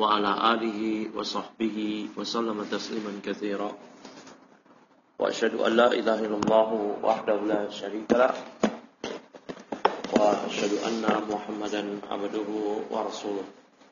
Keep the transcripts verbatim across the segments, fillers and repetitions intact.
وعلى آله وصحبه وسلم تسليما كثيرا وأشهد أن لا إله إلا الله وحده لا شريك له وأشهد أن محمدا عبده ورسوله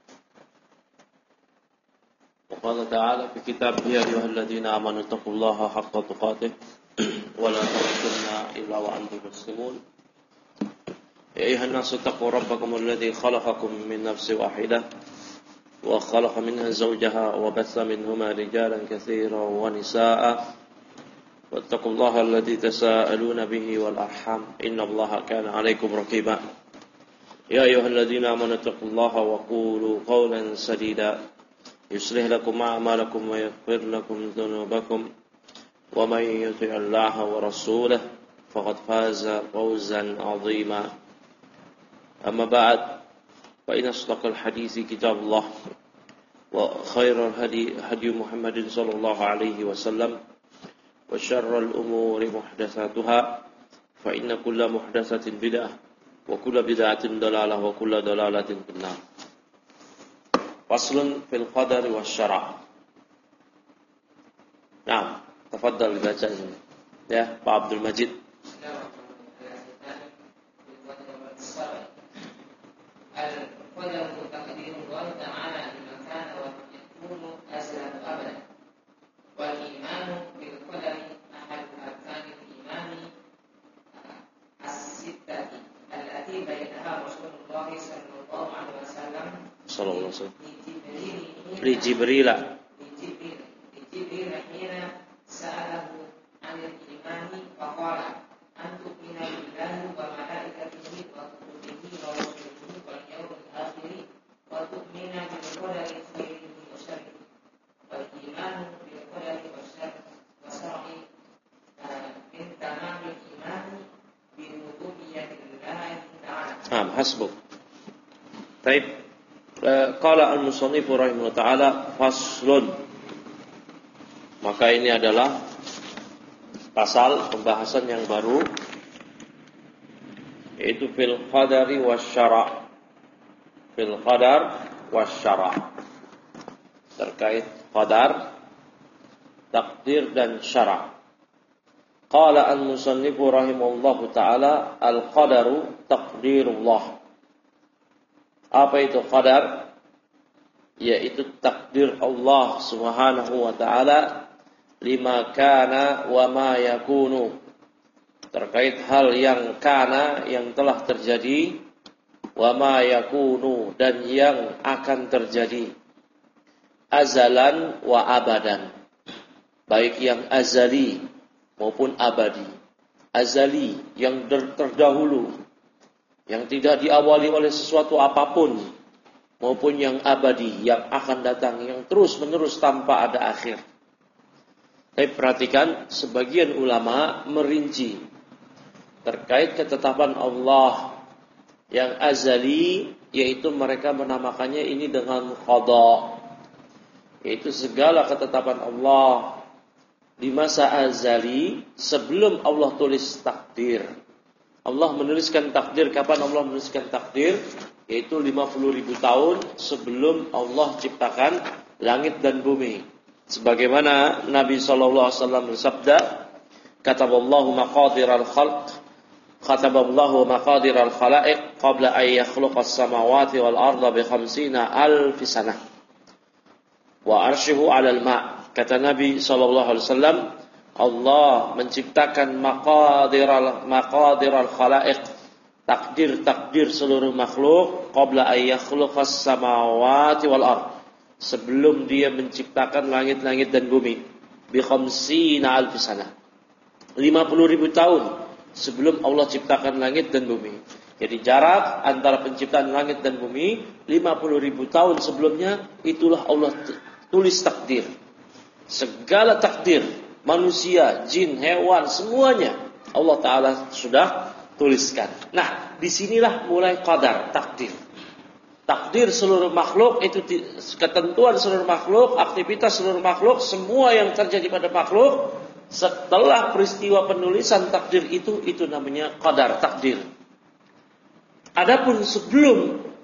وقال تعالى في كتابه يا أيها الذين آمنوا اتقوا الله حق تقاته ولا تموتن إلا وأنتم مسلمون يا أيها الناس اتقوا ربكم الذي خلقكم من نفس واحدة وخلق منها زوجها وبث منهما رجالا كثيرا ونساء واتقوا الله الذي تساءلون به والأرحام إن الله كان عليكم رقيبا يا أيها الذين آمنوا اتقوا الله وقولوا قولا سديدا يصلح لكم أعمالكم ويغفر لكم ذنوبكم ومن يطع الله ورسوله فقد فاز فوزا عظيما أما بعد فإن أصدق الحديث كتاب الله وخير الهدي هدي محمد صلى الله عليه وسلم وشر الأمور محدثاتها فإن كل محدثة بدعة وكل بدعة ضلالة وكل ضلالة في النار. فصل في القدر والشرع. نعم تفضل baca ini ya Pak Abdul Majid. القدر تقدير الله تعالى بما كان ويكون أزلا أبدا والإيمان بالقدر أحد أركان الإيمان الستة التي بينها رسول الله صلى الله عليه وسلم صلى الله عليه وسلم لجبريل لجبريل لجبريل حين سأله عن الإيمان فقال أن تؤمن بالله وملائكته وكتبه ورسله واليوم الآخر وتؤمن بالقدر خيره وشره والإيمان بالقدر والشر وشرع من تمام الإيمان بربوبية الله تعالى. نعم حسبك. طيب قال المصنف رحمه الله تعالى faslun. Maka ini adalah pasal pembahasan yang baru yaitu fil qadari wasyara. Fil qadar wasyara. Terkait qadar, takdir dan syara. Qala al-musannifu rahimahullahu ta'ala al-qadaru takdirullah. Apa itu qadar? Yaitu takdir Allah subhanahu wa ta'ala lima kana wa ma yakunu, terkait hal yang kana yang telah terjadi, wa ma yakunu dan yang akan terjadi, azalan wa abadan, baik yang azali maupun abadi. Azali yang terdahulu, yang tidak diawali oleh sesuatu apapun, maupun yang abadi yang akan datang, yang terus menerus tanpa ada akhir. Tapi perhatikan, sebagian ulama merinci terkait ketetapan Allah yang azali, yaitu mereka menamakannya ini dengan qada, yaitu segala ketetapan Allah di masa azali sebelum Allah tulis takdir. Allah menuliskan takdir, kapan Allah menuliskan takdir? Yaitu lima puluh ribu tahun sebelum Allah ciptakan langit dan bumi. Sebagaimana Nabi sallallahu alaihi wasallam bersabda, kataballahu maqadiral khalq, kataballahu maqadiral khalaiq qabla an yakhluqas samawati wal arda bi khamsina alf sanah wa arshuhu 'alal ma'. Kata Nabi sallallahu alaihi wasallam, Allah menciptakan maqadiral maqadiral khalaiq, takdir-takdir seluruh makhluk, qabla an yakhluqas samawati wal ard, sebelum dia menciptakan langit-langit dan bumi, bi khamsina alf sanah, lima puluh ribu tahun sebelum Allah ciptakan langit dan bumi. Jadi jarak antara penciptaan langit dan bumi lima puluh ribu tahun sebelumnya, itulah Allah tulis takdir. Segala takdir manusia, jin, hewan, semuanya Allah Ta'ala sudah tuliskan. Nah, disinilah mulai qadar, takdir. Takdir seluruh makhluk itu ketentuan seluruh makhluk, aktivitas seluruh makhluk, semua yang terjadi pada makhluk setelah peristiwa penulisan takdir itu, itu namanya qadar, takdir. Adapun sebelum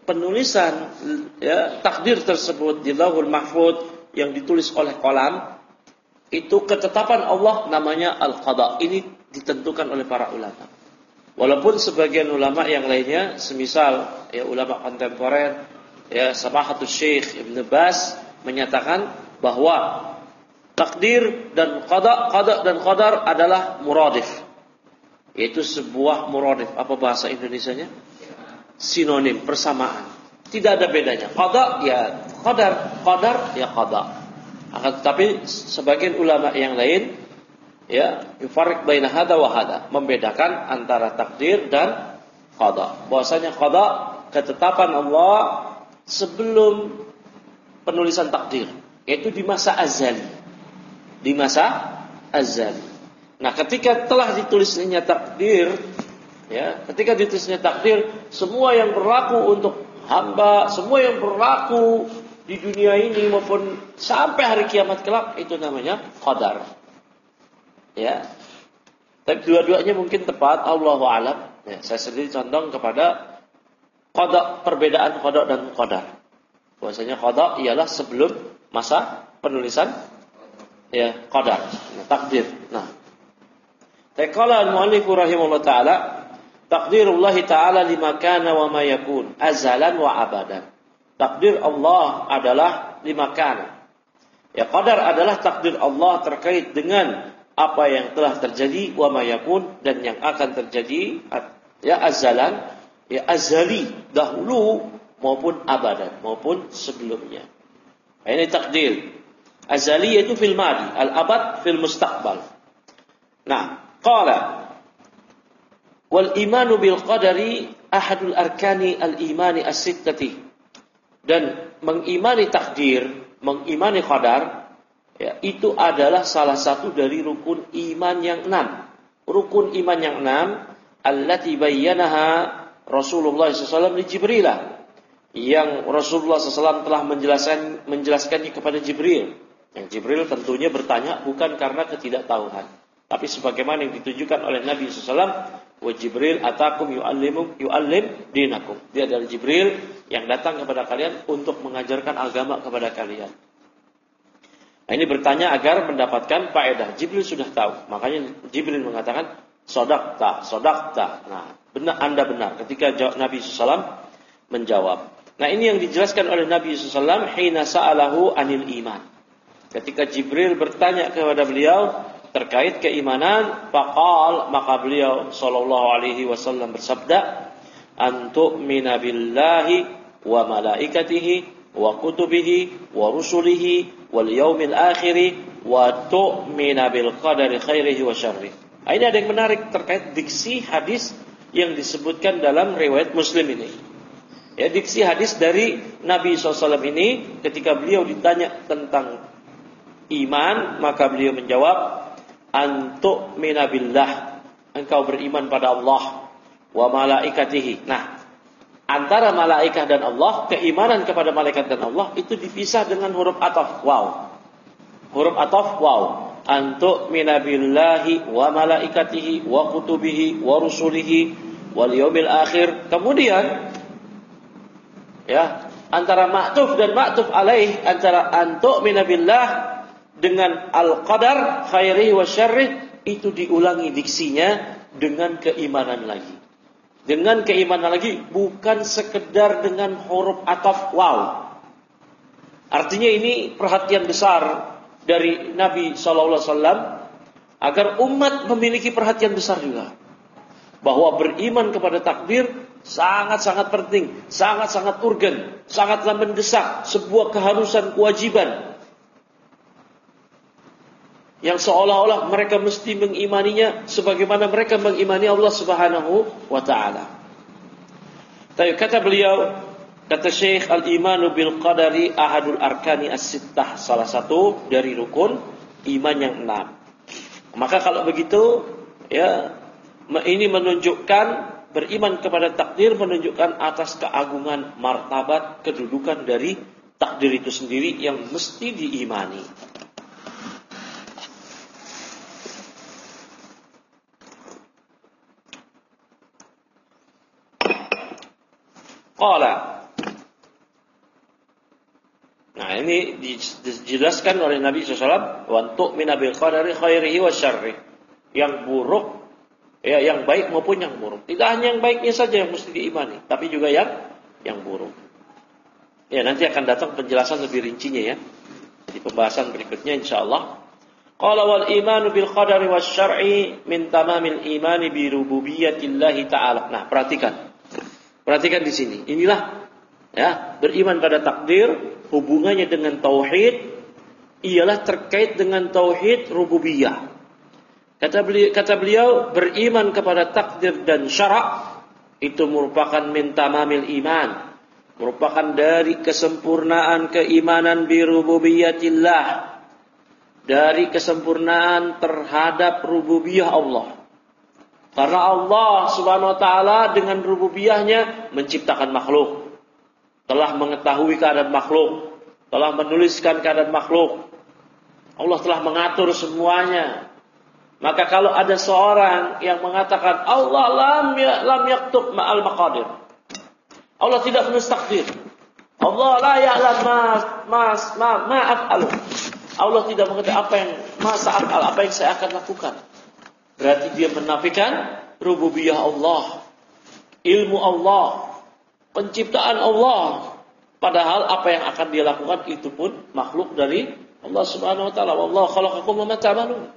penulisan ya, takdir tersebut di Lauhul Mahfuz yang ditulis oleh qalam, itu ketetapan Allah namanya al-qada. Ini ditentukan oleh para ulama. Walaupun sebagian ulama yang lainnya, semisal ya ulama kontemporer, ya Samahatul Syekh Ibn Baz menyatakan bahwa takdir dan qada, qada dan qadar adalah muradif. Yaitu sebuah muradif. Apa bahasa Indonesianya? Sinonim, persamaan. Tidak ada bedanya. Qada ya qadar, qadar ya qada. Akan tetapi sebagian ulama yang lain ya yufarriq baina hada wa hada, membedakan antara takdir dan qada. Bahwasanya qada ketetapan Allah sebelum penulisan takdir, yaitu di masa azali. Di masa azali. Nah, ketika telah ditulisnya takdir, ya, ketika ditulisnya takdir, semua yang berlaku untuk hamba, semua yang berlaku di dunia ini maupun sampai hari kiamat kelak, itu namanya qadar. Ya. Tapi dua-duanya mungkin tepat, Allahu a'lam. Ya, saya sendiri condong kepada qada, perbedaan qada dan qadar. Bahwasanya qada ialah sebelum masa penulisan ya qadar, nah, takdir. Nah, Taqala al-mu'allif rahimahullah ta'ala, takdirullah ta'ala lima kana wa ma yakun, azalan wa abadan. Takdir Allah adalah lima kana. Ya, qadar adalah takdir Allah terkait dengan apa yang telah terjadi, wa ma yakun, dan yang akan terjadi, ya azalan, ya azali, dahulu maupun abadan, maupun sebelumnya. Ini takdir. Azali yaitu fil madi, al-abad fil mustaqbal. Nah, qala wal imanu bil qadari ahadul arkani al imani as-sittati, dan mengimani takdir, mengimani qadar, ya, itu adalah salah satu dari rukun iman yang enam. Rukun iman yang enam allati bayyanaha Rasulullah sallallahu alaihi wasallam li Jibril, yang Rasulullah sallallahu alaihi wasallam telah menjelaskan menjelaskannya kepada Jibril. Yang Jibril tentunya bertanya bukan karena ketidaktahuan, tapi sebagaimana yang ditunjukkan oleh Nabi sallallahu alaihi wasallam, wa Jibril atakum yu'allimu yu'allim dinakum. Dia adalah Jibril yang datang kepada kalian untuk mengajarkan agama kepada kalian. Nah, ini bertanya agar mendapatkan faedah. Jibril sudah tahu, makanya Jibril mengatakan sodakta, sodakta. Nah, benar, Anda benar. Ketika Nabi sallallahu alaihi wasallam menjawab. Nah, ini yang dijelaskan oleh Nabi sallallahu alaihi wasallam hina sa'alahu anil iman. Ketika Jibril bertanya kepada beliau terkait keimanan, faqal, maka beliau sallallahu alaihi wasallam bersabda, antu'mina billahi wa malaikatihi wa kutubihi wa rusulihi wal yaumil akhir wa tu'mina bil qadari khairihi wa syarrihi. Ini ada yang menarik terkait diksi hadis yang disebutkan dalam riwayat Muslim ini. Ya, diksi hadis dari Nabi sallallahu alaihi wasallam ini, ketika beliau ditanya tentang iman, maka beliau menjawab, antu'mina billah, engkau beriman pada Allah, wa malaikatihi. Nah, antara malaikat dan Allah, keimanan kepada malaikat dan Allah itu dipisah dengan huruf ataf waw. Huruf ataf waw. Antu'mina billahi wa malaikatihi wa kutubihi wa rusulihi wal yaumil akhir. Kemudian ya, antara ma'tuf dan ma'tuf alaih, antara antu'mina billah dengan al-qadar khairihi wa syarrih, itu diulangi diksinya dengan keimanan lagi. Dengan keimanan lagi, bukan sekedar dengan huruf ataf waw. Artinya ini perhatian besar dari Nabi sallallahu alaihi wasallam agar umat memiliki perhatian besar juga, bahwa beriman kepada takdir sangat-sangat penting, sangat-sangat urgen, sangatlah mendesak, sebuah keharusan, kewajiban yang seolah-olah mereka mesti mengimaninya sebagaimana mereka mengimani Allah Subhanahu wa taala. Tapi kata beliau, kata Syekh, al-imanu bil qadari ahadul arkani as-sittah, salah satu dari rukun iman yang enam. Maka kalau begitu, ya, ini menunjukkan beriman kepada takdir menunjukkan atas keagungan martabat kedudukan dari takdir itu sendiri yang mesti diimani. Qala Nah, ini dijelaskan oleh Nabi shallallahu alaihi wasallam, wa tu'mina bil qadari khairihi wa syarrihi. Yang buruk, ya, yang baik maupun yang buruk. Tidak hanya yang baiknya saja yang mesti diimani, tapi juga yang yang buruk. Ya, nanti akan datang penjelasan lebih rincinya ya di pembahasan berikutnya insyaallah. Qala wal imanu bil qadari wasyar'i min tamamil imani bi rububiyyatillahi ta'ala. Nah, perhatikan. Perhatikan di sini. Inilah ya, beriman pada takdir hubungannya dengan tauhid ialah terkait dengan tauhid rububiyah. Kata beliau, kata beliau beriman kepada takdir dan syara' itu merupakan min tamamil iman, merupakan dari kesempurnaan keimanan bi rububiyatillah, dari kesempurnaan terhadap rububiyah Allah. Karena Allah Subhanahu wa taala dengan rububiyahnya menciptakan makhluk, telah mengetahui keadaan makhluk, telah menuliskan keadaan makhluk. Allah telah mengatur semuanya. Maka kalau ada seorang yang mengatakan Allah lam ya, lam yaktub ma'al maqadir, Allah tidak menulis takdir, Allah la ya'lam ma ma ma, ma af'alu, Allah tidak mengetahui apa yang masa af'al, apa yang saya akan lakukan. Berarti dia menafikan rububiyah Allah, ilmu Allah, penciptaan Allah. Padahal apa yang akan dia lakukan itu pun makhluk dari Allah Subhanahu wa taala. Wallahu khalaqakum wa ma ta'malun.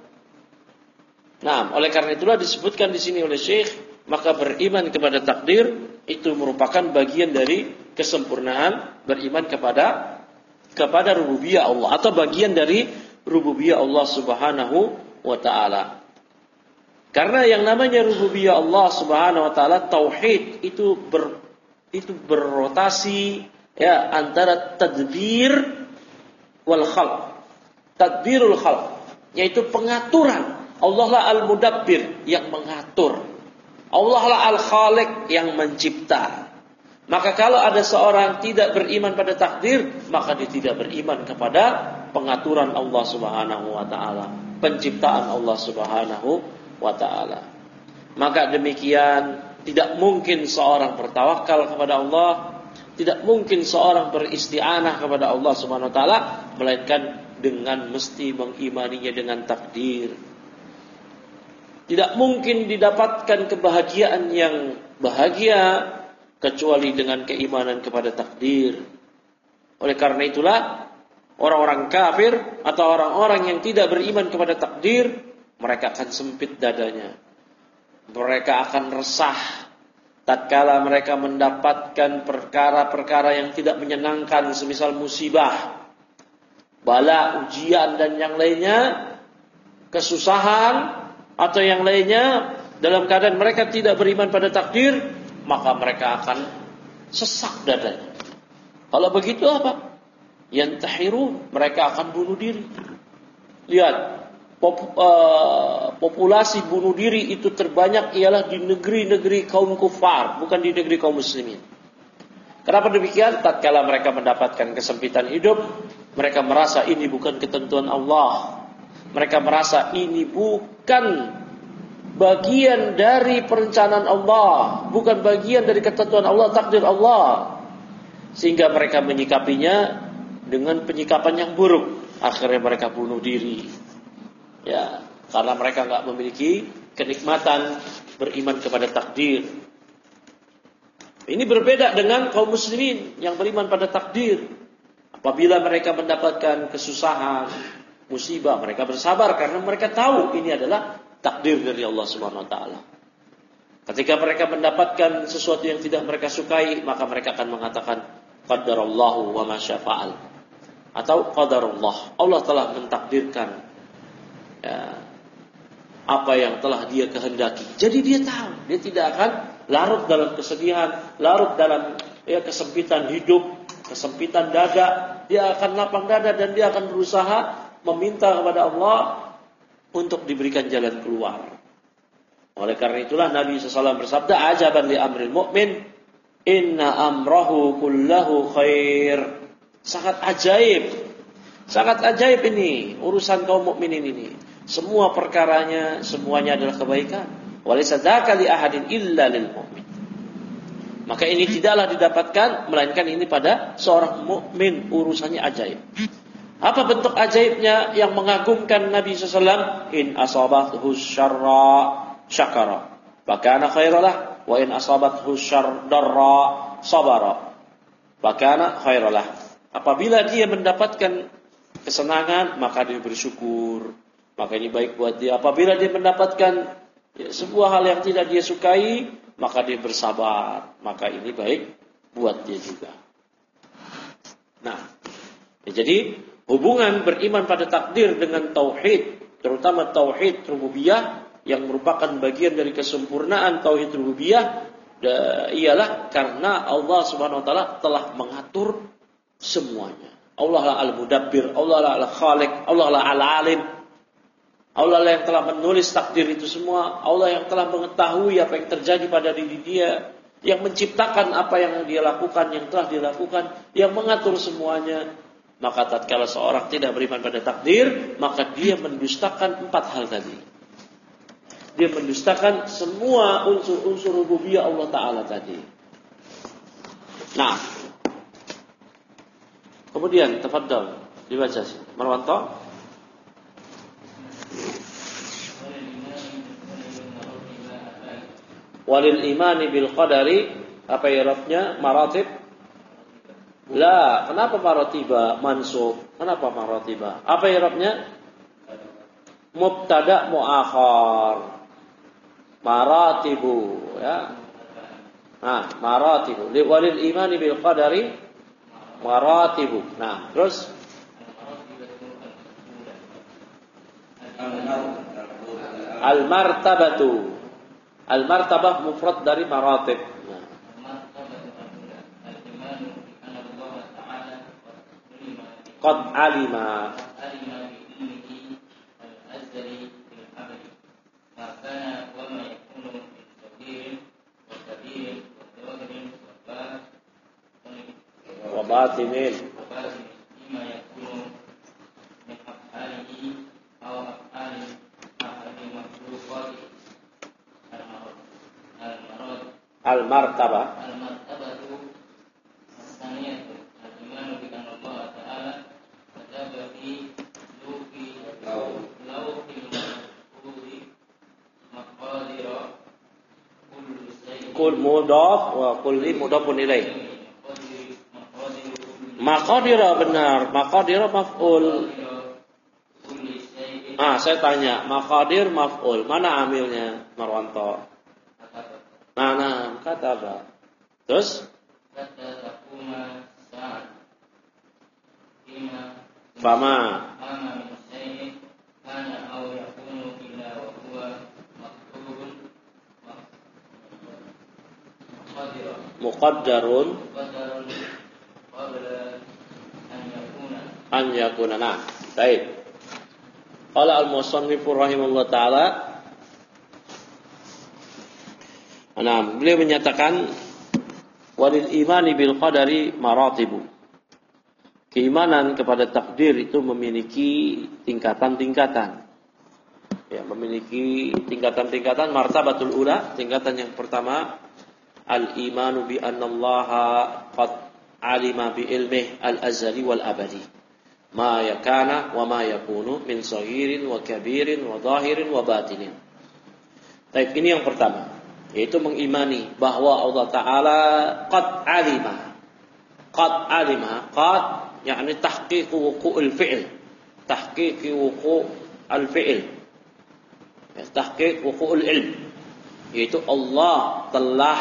Nah, oleh karena itulah disebutkan di sini oleh Syekh, maka beriman kepada takdir itu merupakan bagian dari kesempurnaan beriman kepada kepada rububiyah Allah, atau bagian dari rububiyah Allah Subhanahu wa taala. Karena yang namanya rububiyah Allah Subhanahu wa taala, tauhid itu ber itu berrotasi ya antara tadbir wal khalq. Tadbirul khalq yaitu pengaturan. Allah lah al-mudabbir yang mengatur. Allah lah al-khaliq yang mencipta. Maka kalau ada seorang tidak beriman pada takdir, maka dia tidak beriman kepada pengaturan Allah Subhanahu wa taala, penciptaan Allah Subhanahu wa taala. Maka demikian tidak mungkin seorang bertawakal kepada Allah, tidak mungkin seorang beristi'anah kepada Allah Subhanahu wa taala melainkan dengan mesti mengimaninya dengan takdir. Tidak mungkin didapatkan kebahagiaan yang bahagia kecuali dengan keimanan kepada takdir. Oleh karena itulah orang-orang kafir atau orang-orang yang tidak beriman kepada takdir, mereka akan sempit dadanya. Mereka akan resah tatkala mereka mendapatkan perkara-perkara yang tidak menyenangkan, semisal musibah, bala, ujian dan yang lainnya, kesusahan atau yang lainnya, dalam keadaan mereka tidak beriman pada takdir, maka mereka akan sesak dadanya. Kalau begitu apa? Yantahirun, mereka akan bunuh diri. Lihat, pop, uh, populasi bunuh diri itu terbanyak ialah di negeri-negeri kaum kufar, bukan di negeri kaum muslimin. Kenapa demikian? Tatkala mereka mendapatkan kesempitan hidup, mereka merasa ini bukan ketentuan Allah. Mereka merasa ini bukan bagian dari perencanaan Allah, bukan bagian dari ketentuan Allah, takdir Allah. Sehingga mereka menyikapinya dengan penyikapan yang buruk. Akhirnya mereka bunuh diri. Ya, karena mereka enggak memiliki kenikmatan beriman kepada takdir. Ini berbeda dengan kaum muslimin yang beriman pada takdir. Apabila mereka mendapatkan kesusahan, musibah, mereka bersabar karena mereka tahu ini adalah takdir dari Allah Subhanahu wa taala. Ketika mereka mendapatkan sesuatu yang tidak mereka sukai, maka mereka akan mengatakan qadarallahu wa ma syafa'al, atau qadarullah, Allah telah mentakdirkan ya, apa yang telah dia kehendaki. Jadi dia tahu, dia tidak akan larut dalam kesedihan, larut dalam ya, kesempitan hidup, kesempitan dada. Dia akan lapang dada dan dia akan berusaha meminta kepada Allah untuk diberikan jalan keluar. Oleh karena itulah Nabi shallallahu alaihi wasallam bersabda, ajaban li amril mu'min, inna amrahu kullahu khair. Sangat ajaib, sangat ajaib ini urusan kaum mukminin ini. Semua perkaranya, semuanya adalah kebaikan. Walaysa dzaka li ahadin illa lil mu'min. Maka ini tidaklah didapatkan melainkan ini pada seorang mukmin, urusannya ajaib. Apa bentuk ajaibnya yang mengagumkan Nabi sallallahu alaihi wasallam? In asabathu syarra syakara fakana khairalah wa in asabathu syarra sabara fakana khairalah. Apabila dia mendapatkan kesenangan maka dia bersyukur, maka ini baik buat dia. Apabila dia mendapatkan ya, sebuah hal yang tidak dia sukai, maka dia bersabar, maka ini baik buat dia juga. Nah, ya, jadi hubungan beriman pada takdir dengan tauhid, terutama tauhid rububiyah yang merupakan bagian dari kesempurnaan tauhid rububiyah, ialah karena Allah Subhanahu wa taala telah mengatur semuanya. Allah lah al-mudabbir, Allah lah al-khaliq, Allah lah al-alim. Allah lah yang telah menulis takdir itu semua. Allah yang telah mengetahui apa yang terjadi pada diri dia, yang menciptakan apa yang dia lakukan, yang telah dilakukan, yang mengatur semuanya. Maka tatkala seorang tidak beriman pada takdir, maka dia mendustakan empat hal tadi. Dia mendustakan semua unsur-unsur rububiyah Allah Ta'ala tadi. Nah, kemudian tafadhal dibaca sih, Marwanto. Walil imani bil qadari, apa i'rabnya? Maratib. La, kenapa maratiba mansub? Kenapa maratiba? Apa i'rabnya? Mubtada muakhar. Maratibu, ya. Nah, maratibu. Walil imani bil qadari maratibu. Nah, terus al-martabatu. Al-martabah mufrad dari maratib. Nah. Qad alima. Wa batinin. Al-martabah Al-martabatu as-saniyatu al-imanu bi anna Allah Ta'ala kataba fi lufi lawhil mahfuz maqadira kulli shay'in kul mudhaf wa kulli mudhafun ilaih. Maqadira benar, maqadira maf'ul. Ah, saya tanya, maqadir maf'ul, mana amilnya Marwanto? Nah, nah, kata apa? Terus? Kata takuma sa'ad Fima Fama Fama min syai'in Kana au yakunu illa wa huwa maktubun Muqadira Muqaddarun Muqaddarun Qabla An yakuna An yakuna. Nah, baik. Qala al-musannifu rahimahullah ta'ala. Nah, beliau menyatakan walil imani bil qadari maratibu. Keimanan kepada takdir itu memiliki tingkatan-tingkatan. Ya, memiliki tingkatan-tingkatan. Martabatul ula, tingkatan yang pertama, al-imanu bi annallaha qad alima bi ilmih al-azali wal abadi. Ma yakana wa ma yakunu min saghirin wa kabirin wa zahirin wa batinin. Baik, ini yang pertama, yaitu mengimani bahwa Allah Ta'ala qad alima. Qad alima, qad yakni tahqiq wuqu'ul fi'il. Tahqiq wuqu'ul fi'il. Ya, tahqiq wuqu'ul ilm. Yaitu Allah telah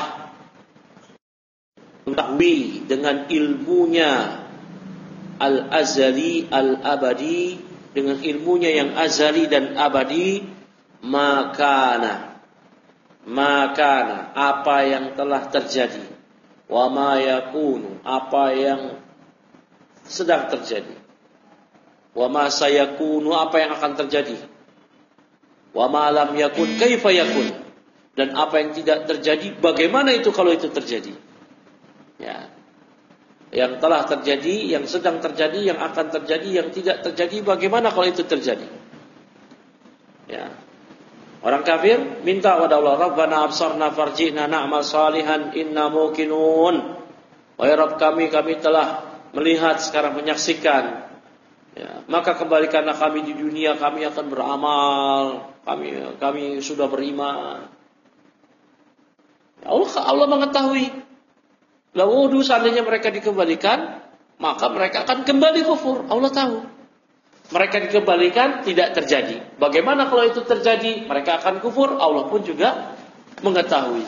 mengetahui dengan ilmunya al-azali al-abadi, dengan ilmunya yang azali dan abadi, makana makana apa yang telah terjadi, wa ma yakunu apa yang sedang terjadi, wa ma sayakunu apa yang akan terjadi, wa ma lam yakun kaifa yakun, dan apa yang tidak terjadi bagaimana itu kalau itu terjadi. Ya, yang telah terjadi, yang sedang terjadi, yang akan terjadi, yang tidak terjadi, bagaimana kalau itu terjadi. Ya. Orang kafir minta kepada Allah, Rabbana absarna farji'na na'mal salihan inna muqinun. Wahai Rabb kami, kami telah melihat, sekarang menyaksikan. Ya, maka kembalikanlah kami di dunia, kami akan beramal, kami kami sudah beriman. Ya, Allah Allah mengetahui. Lalu seandainya mereka dikembalikan, maka mereka akan kembali kufur. Allah tahu. Mereka dikembalikan tidak terjadi. Bagaimana kalau itu terjadi? Mereka akan kufur. Allah pun juga mengetahui.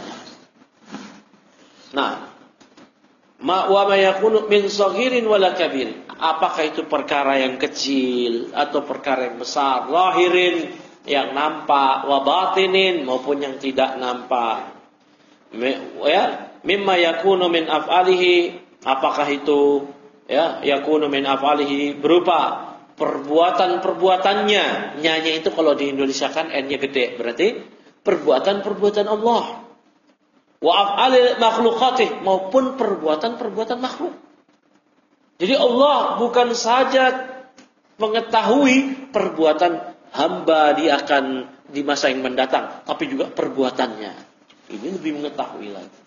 Nah, ma wa ma yakunu min saghirin wala kabirin. Apakah itu perkara yang kecil atau perkara yang besar? Zahirin, yang nampak, wa batinin, maupun yang tidak nampak. Ya, mimma yakunu min af'alihi, apakah itu ya yakunu min af'alihi berupa perbuatan-perbuatannya. Nyanya itu kalau di Indonesia kan N-nya gede, berarti perbuatan-perbuatan Allah. Wa af'alil makhluqatih, maupun perbuatan-perbuatan makhluk. Jadi Allah bukan saja mengetahui perbuatan hamba dia akan di masa yang mendatang, tapi juga perbuatannya. Ini lebih mengetahui lagi.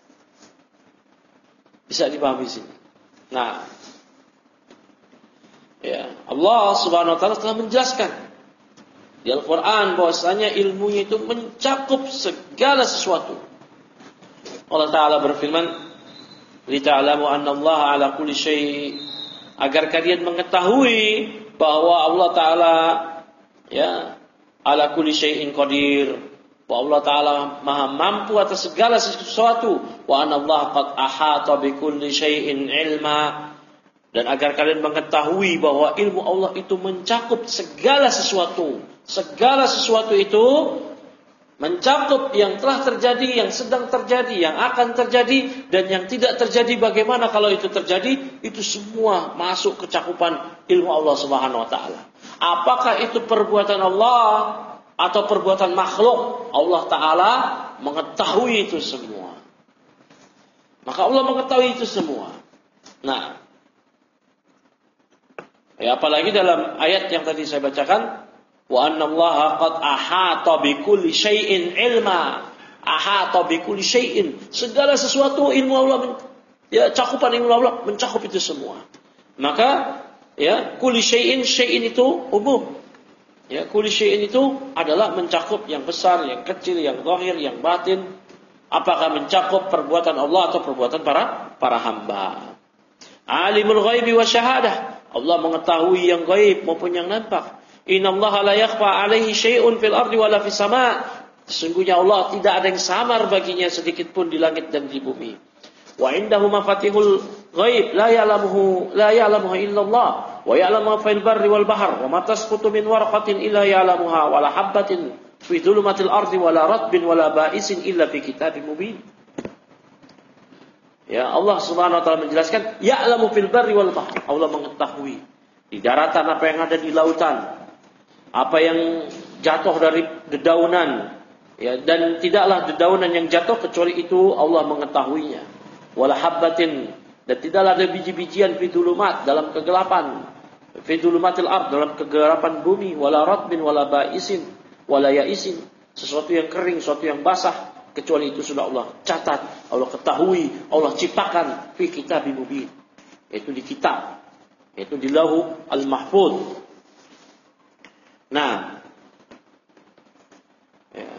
Bisa dipahami sini. Nah, ya, Allah Subhanahu wa taala telah menjelaskan di Al-Qur'an bahwasanya ilmunya itu mencakup segala sesuatu. Allah Taala berfirman, "Lita'lamu anna Allah 'ala kulli syai'", agar kalian mengetahui bahwa Allah Taala ya 'ala kulli syai'in qadir, bahwa Allah Taala Maha mampu atas segala sesuatu, wa anna Allah qad ahata bi kulli syai'in 'ilma, dan agar kalian mengetahui bahwa ilmu Allah itu mencakup segala sesuatu. Segala sesuatu itu mencakup yang telah terjadi, yang sedang terjadi, yang akan terjadi, dan yang tidak terjadi. Bagaimana kalau itu terjadi? Itu semua masuk ke cakupan ilmu Allah Subhanahu wa taala. Apakah itu perbuatan Allah atau perbuatan makhluk? Allah Taala mengetahui itu semua. Maka Allah mengetahui itu semua. Nah, ya, apalagi dalam ayat yang tadi saya bacakan, wa anna Allaha qad ahata bi kulli syai'in ilma. Ahata bi kulli syai'in, segala sesuatu ilmu Allah, ya, cakupan ilmu Allah mencakup itu semua. Maka ya, kulli syai'in, syai'in itu umum. Ya, kulli syai'in itu adalah mencakup yang besar, yang kecil, yang zahir, yang batin. Apakah mencakup perbuatan Allah atau perbuatan para para hamba. Alimul ghaibi wa syahadah, Allah mengetahui yang gaib maupun yang nampak. Innallaha la yakhfa 'alaihi syai'un fil ardi wala fis sama'. Sesungguhnya Allah tidak ada yang samar baginya sedikit pun di langit dan di bumi. Wa indahu mafatihul ghaib la ya'lamuhu la ya'lamuha illallah wa ya'lamu ma fil barri wal bahr wa ma tasqutu min warqatin illa ya'lamuha wa la habatin fi dhulumatil ardi wa la ratbin wa la ba'isin illa fi kitabim mubin. Ya, Allah Subhanahu wa taala menjelaskan, ya'lamu fil barri wal bahr. Allah mengetahui di daratan apa yang ada di lautan, apa yang jatuh dari dedaunan, ya, dan tidaklah dedaunan yang jatuh kecuali itu Allah mengetahuinya. Wala habbatin, dan tidaklah ada biji-bijian fi dhulumat, dalam kegelapan, fi dhulumatil ard, dalam kegelapan bumi, wala ratbin wala ba'isin wala ya'isin, sesuatu yang kering, sesuatu yang basah, kecuali itu sudah Allah catat, Allah ketahui, Allah ciptakan fi kitabim mubin, yaitu di kitab, yaitu di lauh al-mahfuz. Nah, ya,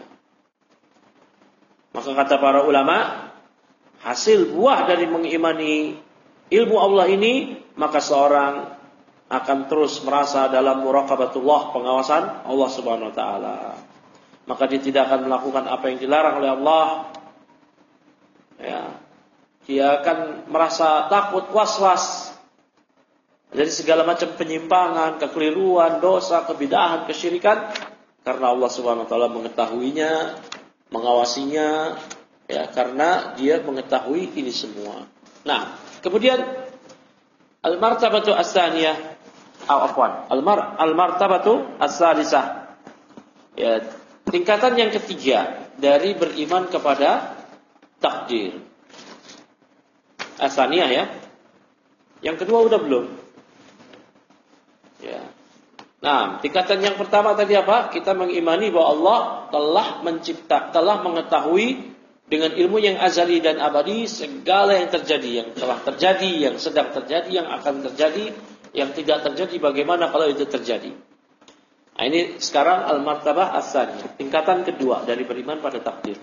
maka kata para ulama, hasil buah dari mengimani ilmu Allah ini, maka seorang akan terus merasa dalam muraqabatullah, pengawasan Allah Subhanahu wa taala. Maka dia tidak akan melakukan apa yang dilarang oleh Allah. Ya, dia akan merasa takut, was-was dari segala macam penyimpangan, kekeliruan, dosa, kebidahan, kesyirikan, karena Allah Subhanahu wa taala mengetahuinya, mengawasinya, ya, karena dia mengetahui ini semua. Nah, kemudian al-martabatu as-saniyah, atau afwan, al-mar al-martabatu as-salisah. Ya, tingkatan yang ketiga dari beriman kepada takdir. As-saniyah, ya. Yang kedua udah belum? Ya. Nah, tingkatan yang pertama tadi apa? Kita mengimani bahwa Allah telah mencipta, telah mengetahui dengan ilmu yang azali dan abadi segala yang terjadi, yang telah terjadi, yang sedang terjadi, yang akan terjadi, yang tidak terjadi, bagaimana kalau itu terjadi. Nah, ini sekarang al-martabah as-tsaniyah, tingkatan kedua dari beriman pada takdir.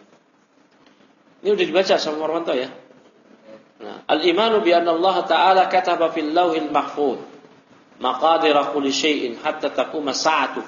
Ini udah dibaca sama Marwanto ya. Nah, al-imanu bi anna Allah Ta'ala kataba fil lauhil mahfuz maqadir kulli syai'in hatta taquma sa'atu.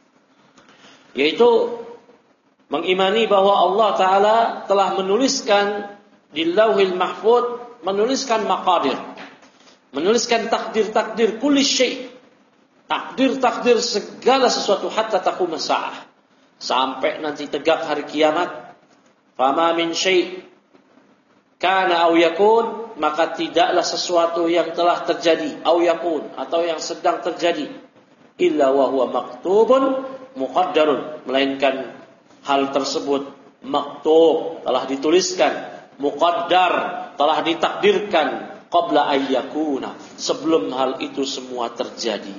Yaitu mengimani bahwa Allah Ta'ala telah menuliskan di lauhil mahfuz, menuliskan maqadir, menuliskan takdir-takdir kulli syai', takdir-takdir segala sesuatu hatta taquma sa'ah, sampai nanti tegak hari kiamat. Fama min syai' kana aw yakun, maka tidaklah sesuatu yang telah terjadi aw yakun atau yang sedang terjadi illa wa huwa maktubun muqaddarun, melainkan hal tersebut maktub, telah dituliskan, muqaddar, telah ditakdirkan, qabla ayyakuna, sebelum hal itu semua terjadi.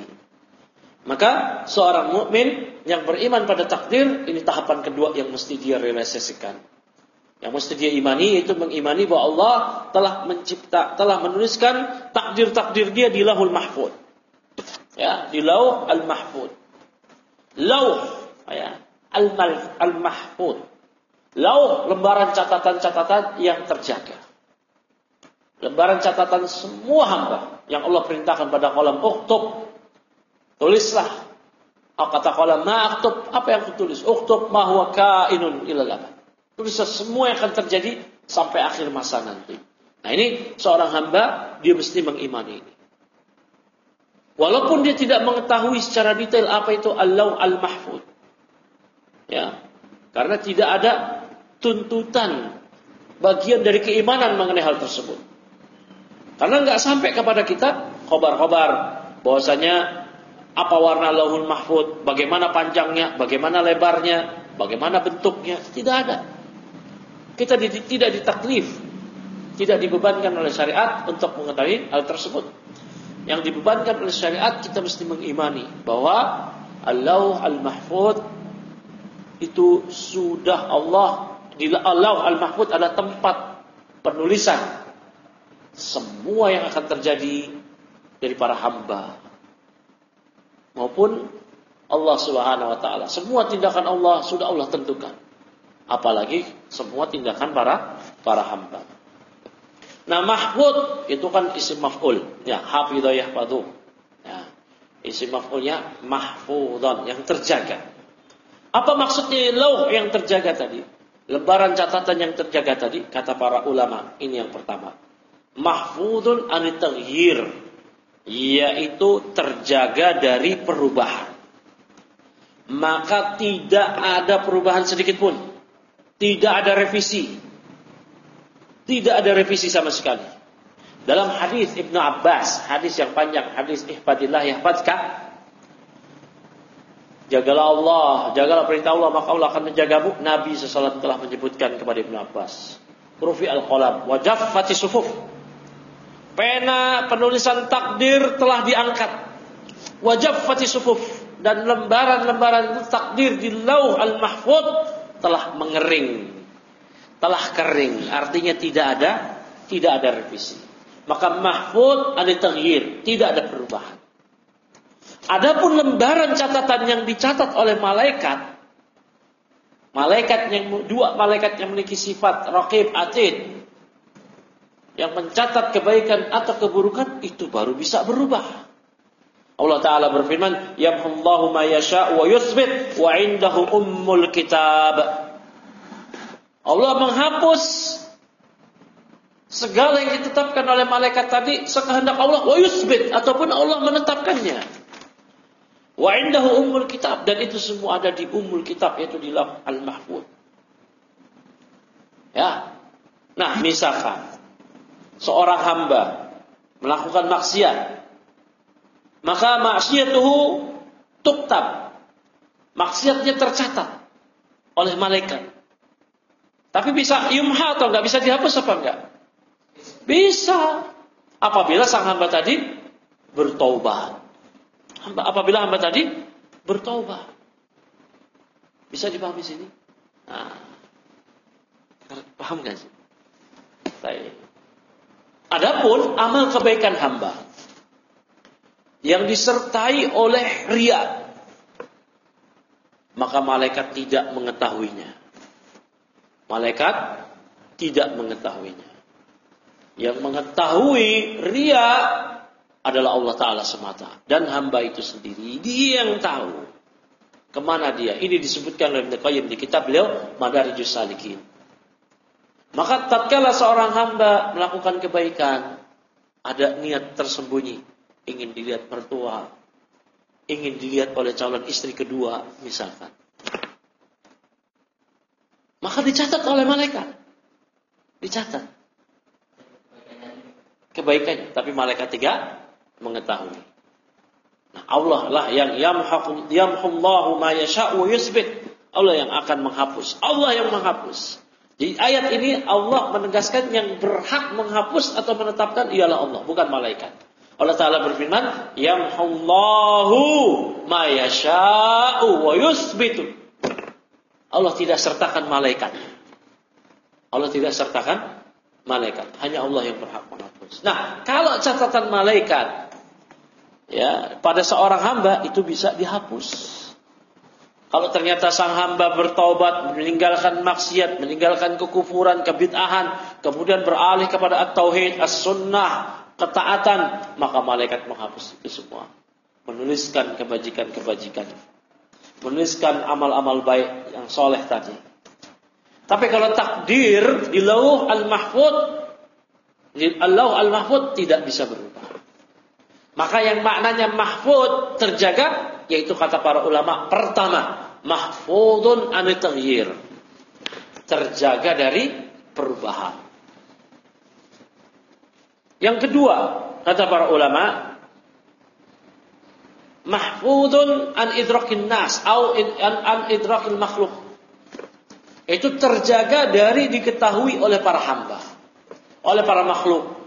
Maka seorang mukmin yang beriman pada takdir, ini tahapan kedua yang mesti dia realisasikan. Yang mesti dia imani, yaitu mengimani bahwa Allah telah mencipta, telah menuliskan takdir-takdir dia di Lauhul Mahfuz. Ya, di Lauh Al-Mahfuz. Lauh, ya, Al-Mahfuz. Lauh, lembaran catatan-catatan yang terjaga. Lembaran catatan semua hamba yang Allah perintahkan pada qalam, uktub, tulislah. Kata qalam, ma'aktub, apa yang kutulis? Uktub ma huwa kainun ilal abad. Tulislah semua yang akan terjadi sampai akhir masa nanti. Nah, ini seorang hamba, dia mesti mengimani ini. Walaupun dia tidak mengetahui secara detail apa itu Al-Lauh Al-Mahfuz. Ya. Karena tidak ada tuntutan bagian dari keimanan mengenai hal tersebut. Karena enggak sampai kepada kita khabar-khabar bahwasanya apa warna Lauhul Mahfuz, bagaimana panjangnya, bagaimana lebarnya, bagaimana bentuknya, tidak ada. Kita di, tidak ditaklif, tidak dibebankan oleh syariat untuk mengetahui hal tersebut. Yang dibebankan oleh syariat, kita mesti mengimani bahwa Al-Lauh Al-Mahfuz itu sudah Allah, di Al-Lauh Al-Mahfuz adalah tempat penulisan semua yang akan terjadi dari para hamba maupun Allah Subhanahu wa taala. Semua tindakan Allah sudah Allah tentukan. Apalagi semua tindakan para para hamba. Nah, mahfud itu kan isim maf'ul, ya, hafidha yahfadhu. Ya, isim maf'ulnya mahfudhan, yang terjaga. Apa maksudnya lauh yang terjaga tadi? Lembaran catatan yang terjaga tadi, kata para ulama, ini yang pertama. Mahfudun anit taghyir, yaitu terjaga dari perubahan. Maka tidak ada perubahan sedikit pun. Tidak ada revisi. Tidak ada revisi sama sekali. Dalam hadis Ibnu Abbas, hadis yang panjang, hadis ihfadillah yahfadzka. Jagalah Allah, jagalah perintah Allah, maka Allah akan menjagamu. Nabi shallallahu alaihi wasallam telah menyebutkan kepada Ibnu Abbas, rufi al-qalam wa jaffati sufuf. Pena penulisan takdir telah diangkat. Wa jaffati sufuf, dan lembaran-lembaran takdir di Lauh Al-Mahfuz telah mengering, telah kering, artinya tidak ada, tidak ada revisi. Maka mahfuz ada taghyir, tidak ada perubahan. Adapun lembaran catatan yang dicatat oleh malaikat, malaikat yang dua malaikat yang memiliki sifat raqib atid, yang mencatat kebaikan atau keburukan, itu baru bisa berubah. Allah Ta'ala berfirman, yamhullahu ma yasha' wa yuthbit wa indahu ummul kitab. Allah menghapus segala yang ditetapkan oleh malaikat tadi sekehendak Allah, wa yuthbit, ataupun Allah menetapkannya. Wa indahu ummul kitab, dan itu semua ada di ummul kitab, yaitu di Lauh Al-Mahfuz. Ya. Nah, misalkan seorang hamba melakukan maksiat, maka maksiatuhu tuktab, maksiatnya tercatat oleh malaikat. Tapi bisa yumha atau enggak, bisa dihapus apa enggak? Bisa. Apabila sang hamba tadi bertaubat. Hamba, apabila hamba tadi bertaubat. Bisa dipahami sini? Nah, paham nggak sih? Baik. Adapun amal kebaikan hamba yang disertai oleh riya, maka malaikat tidak mengetahuinya. Malaikat tidak mengetahuinya. Yang mengetahui riya adalah Allah Ta'ala semata. Dan hamba itu sendiri, dia yang tahu kemana dia. Ini disebutkan oleh Ibnu Qayyim di kitab beliau Madarijus Salikin. Maka tatkala seorang hamba melakukan kebaikan, ada niat tersembunyi, ingin dilihat mertua, ingin dilihat oleh calon istri kedua misalkan, maka dicatat oleh malaikat. Dicatat kebaikannya, tapi malaikat tidak mengetahui. Nah, Allah lah yang yamhaqu yamhullahu ma yasha'u wa yusbit. Allah yang akan menghapus. Allah yang menghapus. Di ayat ini Allah menegaskan yang berhak menghapus atau menetapkan ialah Allah, bukan malaikat. Allah Ta'ala berfirman, yamhullahu ma yasha'u wa yusbitu. Allah tidak sertakan malaikat. Allah tidak sertakan malaikat. Hanya Allah yang berhak menghapus. Nah, kalau catatan malaikat ya pada seorang hamba itu bisa dihapus. Kalau ternyata sang hamba bertaubat, meninggalkan maksiat, meninggalkan kekufuran, kebid'ahan, kemudian beralih kepada at-tauhid, as-sunnah, ketaatan, maka malaikat menghapus itu semua. Menuliskan kebajikan-kebajikan. Menuliskan amal-amal baik yang soleh tadi. Tapi kalau takdir di Lauh Al-Mahfuz, di Lauh Al-Mahfuz tidak bisa berubah. Maka yang maknanya mahfuz, terjaga, yaitu kata para ulama, pertama, mahfudun anit taghyir, terjaga dari perubahan. Yang kedua, kata para ulama, mahfudun an idrakin nas atau an, an idrakil makhluk, itu terjaga dari diketahui oleh para hamba, oleh para makhluk.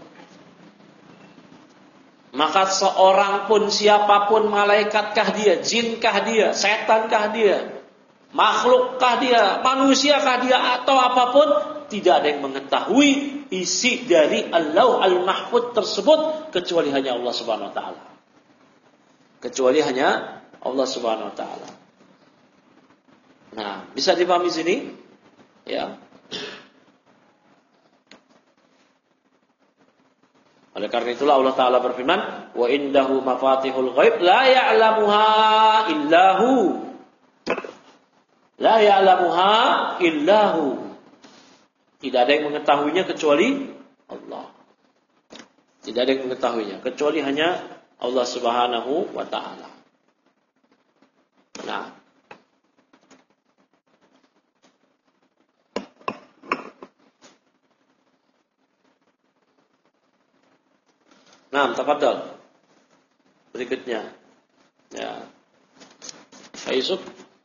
Maka seorang pun, siapapun, malaikatkah dia, jinkah dia, setankah dia, makhlukkah dia, manusiakah dia, atau apapun, tidak ada yang mengetahui isi dari Al-Lauh Al-Mahfuz tersebut kecuali hanya Allah Subhanahu wa taala. Kecuali hanya Allah Subhanahu wa taala. Nah, bisa dipahami sini? Ya. Oleh karena itulah Allah Ta'ala berfirman, wa indahu mafatihul ghaib la ya'lamuha illahu. La ya'lamuha illahu. Tidak ada yang mengetahuinya kecuali Allah. Tidak ada yang mengetahuinya kecuali hanya Allah Subhanahu wa taala. Nah, Nah, tafadhal. Berikutnya. Ya. Pak Yusuf.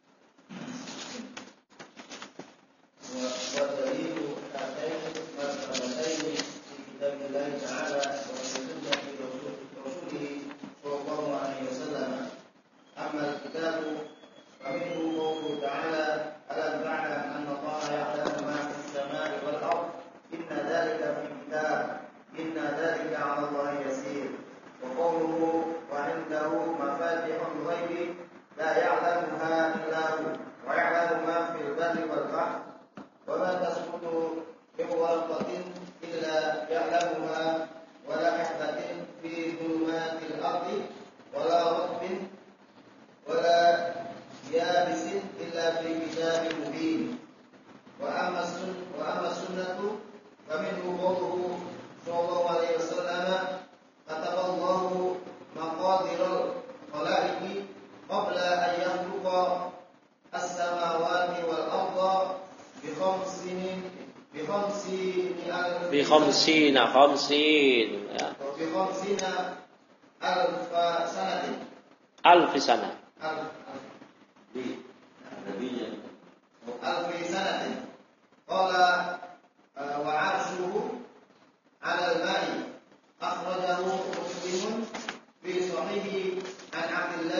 Khamsina khamsin ya. Bi khamsina alfa sanatin. Alfi sana. Bi nabinya. Alfi sanatin. Qala wa 'arshuhu 'ala al-ma'i. Akhrajahu Muslim fi sahihi an Abdullah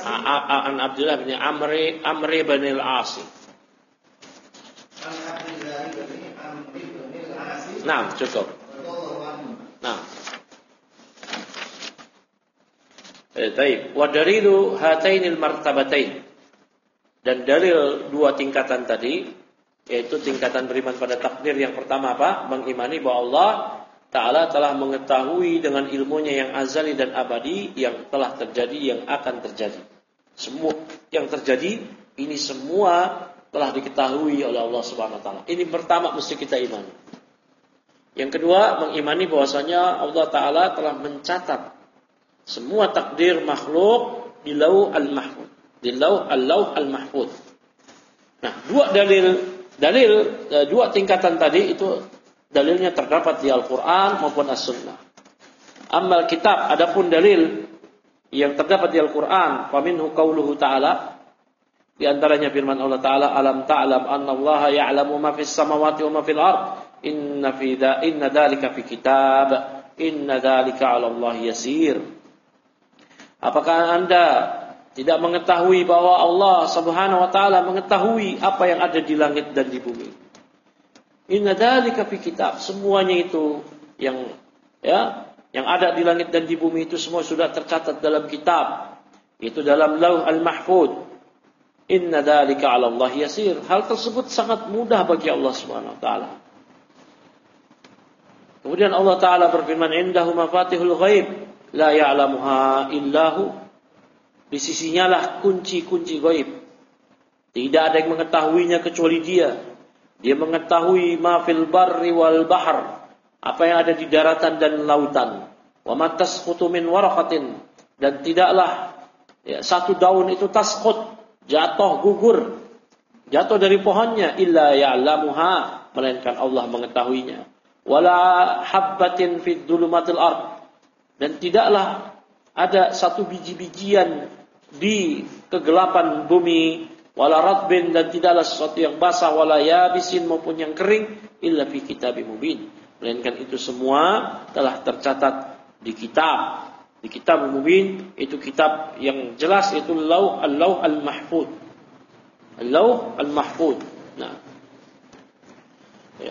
An Abdullah bin Amr Amr bin al-As. An Abdullah bin Amr bin al-As. Nah, cukup. Nah. Eh, baik. Wa dalilu hatainil martabatain. Dan dalil dua tingkatan tadi, yaitu tingkatan beriman pada takdir yang pertama apa? Mengimani bahwa Allah Ta'ala telah mengetahui dengan ilmunya yang azali dan abadi yang telah terjadi, yang akan terjadi. Semua yang terjadi ini semua telah diketahui oleh Allah Subhanahu wa taala. Ini pertama mesti kita imani. Yang kedua, mengimani bahwasanya Allah Ta'ala telah mencatat semua takdir makhluk di Lauh al-Mahfuz, di Lauh al-Lauh al-Mahfuz. Nah, dua dalil dalil dua tingkatan tadi itu dalilnya terdapat di Al-Qur'an maupun As-Sunnah. Amal kitab, adapun dalil yang terdapat di Al-Qur'an, faminhu qauluhu ta'ala, di antaranya firman Allah Ta'ala, alam ta'lam anna Allah ya'lamu ma fis samawati wa ma fil ard, inna fi da inna dzalika fi kitab, inna dzalika 'ala Allah yasir. Apakah Anda tidak mengetahui bahwa Allah Subhanahu wa taala mengetahui apa yang ada di langit dan di bumi? Inna dzalika fi kitab, semuanya itu yang ya, yang ada di langit dan di bumi itu semua sudah tercatat dalam kitab. Itu dalam Lauh al-Mahfuz. Inna dzalika 'ala Allah yasir. Hal tersebut sangat mudah bagi Allah Subhanahu wa taala. Kemudian Allah Ta'ala berfirman, indahu mafatihul ghaib la ya'lamuha illahu. Di sisinya lah kunci-kunci gaib. Tidak ada yang mengetahuinya kecuali Dia. Dia mengetahui ma fil barri wal bahr, apa yang ada di daratan dan lautan. Wa ma tasqutu min waraqatin, dan tidaklah ya, satu daun itu tasqut, jatuh gugur, jatuh dari pohonnya, illa ya'lamuha, melainkan Allah mengetahuinya. Wala habbatin fid dhulumatil ard, dan tidaklah ada satu biji-bijian di kegelapan bumi, wala radbin, dan tidaklah sesuatu yang basah, wala yabisin, maupun yang kering, illa fi kitabim mubin, melainkan itu semua telah tercatat di kitab. Di kitab mubin, itu kitab yang jelas, itu Lauh al-Lauh al-Mahfuz. Al-Lauh al-Mahfuz. Nah. Ya.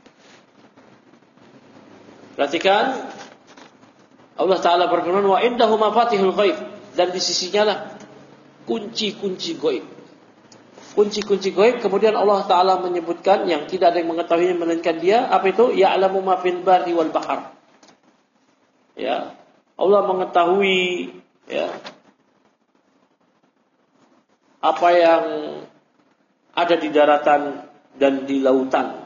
Perhatikan, Allah Ta'ala berfirman, wa indahu mafatihul ghaib, dan di sisinya lah kunci-kunci gaib. Kunci-kunci gaib, kemudian Allah Ta'ala menyebutkan yang tidak ada yang mengetahuinya melainkan Dia. Apa itu? Ya'lamu ma fil barri wal bahr. Ya, Allah mengetahui ya apa yang ada di daratan dan di lautan.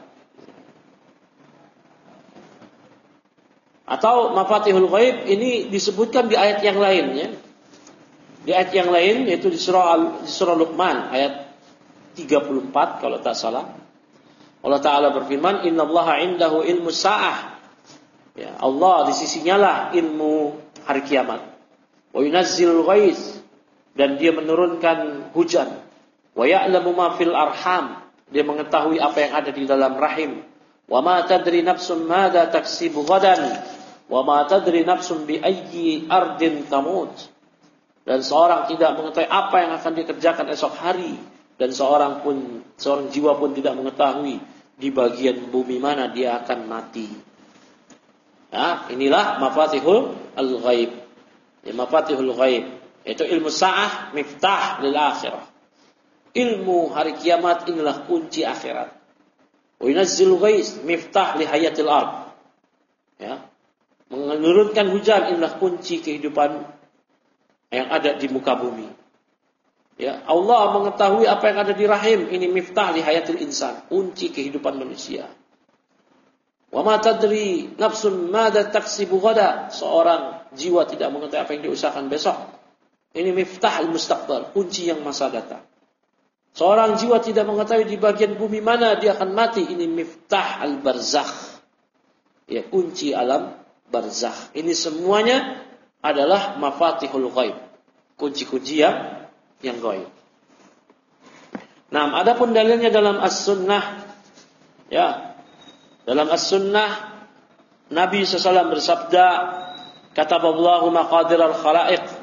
Atau mafatihul ghaib ini disebutkan di ayat yang lain ya. Di ayat yang lain yaitu di surah di surah Luqman ayat tiga puluh empat kalau tak salah. Allah Ta'ala berfirman, innallaha indahu ilmu sa'ah. Ya, Allah di sisinya lah ilmu hari kiamat. Wa yunazzilul ghaiz, dan Dia menurunkan hujan. Wa ya'lamu ma fil arham, Dia mengetahui apa yang ada di dalam rahim. Wa ma tadri nafsun madza taksibu ghadan, wa ma tadri nafsun bi ayyi ardin tamut. Dan seorang tidak mengetahui apa yang akan dikerjakan esok hari, dan seorang pun seorang jiwa pun tidak mengetahui di bagian bumi mana dia akan mati. Nah, inilah mafatihul al-ghaib. Ya, mafatihul ghaib itu ilmu sa'ah, miftah lil akhirah. Ilmu hari kiamat inilah kunci akhirat. Wa yunazzilul ghaiz, miftah li hayatil ard. Ya. Menurunkan hujan inilah kunci kehidupan yang ada di muka bumi. Ya, Allah mengetahui apa yang ada di rahim, ini miftah li hayatil insan, kunci kehidupan manusia. Wa ma tadri nafsun madza taksibu ghada, seorang jiwa tidak mengetahui apa yang diusahakan besok. Ini miftah al-mustaqbal, kunci yang masa datang. Seorang jiwa tidak mengetahui di bagian bumi mana dia akan mati, ini miftah al-barzakh. Ya, kunci alam barzakh. Ini semuanya adalah mafatihul ghaib, kunci-kunci yang yang gaib. Nah, adapun dalilnya dalam As-Sunnah, ya, dalam As-Sunnah Nabi sallallahu alaihi wasallam bersabda, kataballahu maqadir al-khalaiq,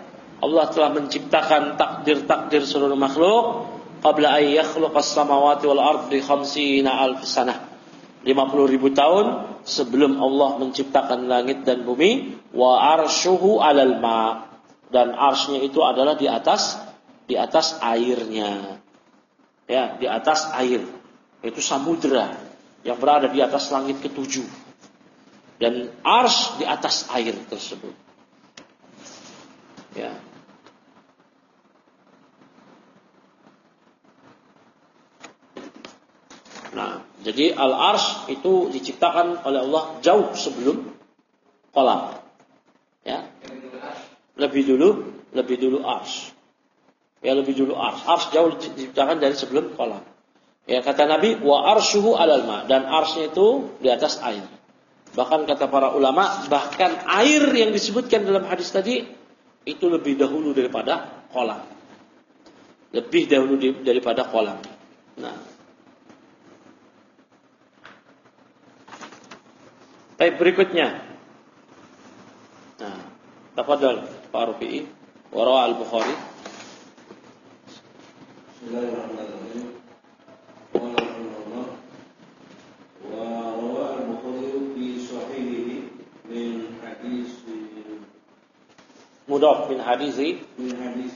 Allah telah menciptakan takdir-takdir seluruh makhluk qabla ay yakhluqas samawati wal ardi khamsina alf sanah, lima puluh ribu tahun sebelum Allah menciptakan langit dan bumi. Wa arshuhu 'alal ma, dan arsy-nya itu adalah di atas di atas airnya. Ya, di atas air. Itu samudra yang berada di atas langit ketujuh. Dan arsy di atas air tersebut. Ya. Nah, jadi al-arsy itu diciptakan oleh Allah jauh sebelum qalam. Ya. Lebih dulu, lebih dulu arsy. Ya, lebih dulu arsy. Arsy jauh diciptakan dari sebelum qalam. Ya, kata Nabi, wa arshuhu 'alal ma, dan arsy-nya itu di atas air. Bahkan kata para ulama, bahkan air yang disebutkan dalam hadis tadi itu lebih dahulu daripada qalam. Lebih dahulu daripada qalam. Nah, baik, berikutnya. Nah, tafadhal Pak Rufi'i, wa rawa al-Bukhari. Bismillahirrahmanirrahim. Wa rahimahullah. Wa rawa al-Bukhari fi sahihihi min hadis mudaf min hadisi min hadis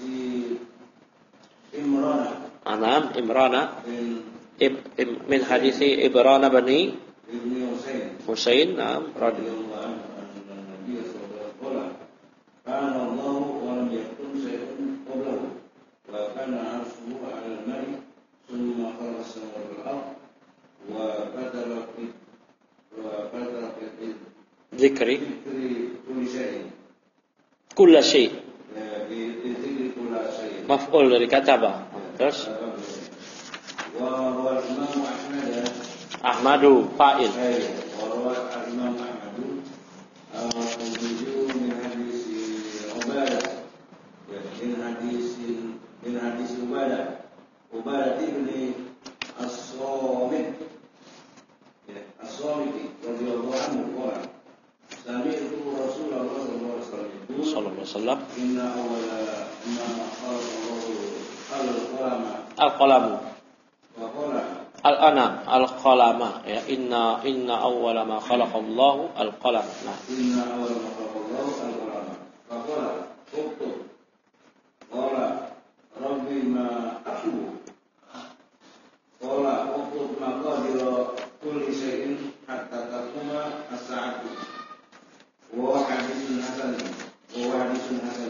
Imran. Anam Imrana bin min hadisi Ibran bani Ibni Husain. Husain, nam radhiyallahu anhu anna Nabi sallallahu alaihi wasallam kana Allah wa lam yakun shay'un qablahu wa kana 'arshuhu 'ala al-ma'i thumma khalaqa as-samawati wal ardh wa qadara fi wa qadara fi dzikri kulli shay'in kulli syai', ya di dzikri kulli shay'in, maf'ul dari kataba. Terus wa huwa al-imam Ahmad Ahmadu fa'il. وروى الإمام أحمد النجوم من حديث عبادة من حديث من حديث عبادة عبادة بن الصامت الصامت رضي الله عنه قال سمعت رسول الله صلى الله عليه وسلم إن أول ما خلق الله القلم القلم وقال Al-anam, al-qalama, ya, inna inna awwala ma khalaqallahu al-qalam. Nah, inna awwala ma khalaqallahu al-qalam. Faqala uktub. Qala rabbi ma aktubu. Qala uktub maqadira kulli shay'in hatta taquma as-sa'atu. Wa haditsun hasan. Wa haditsun hasan.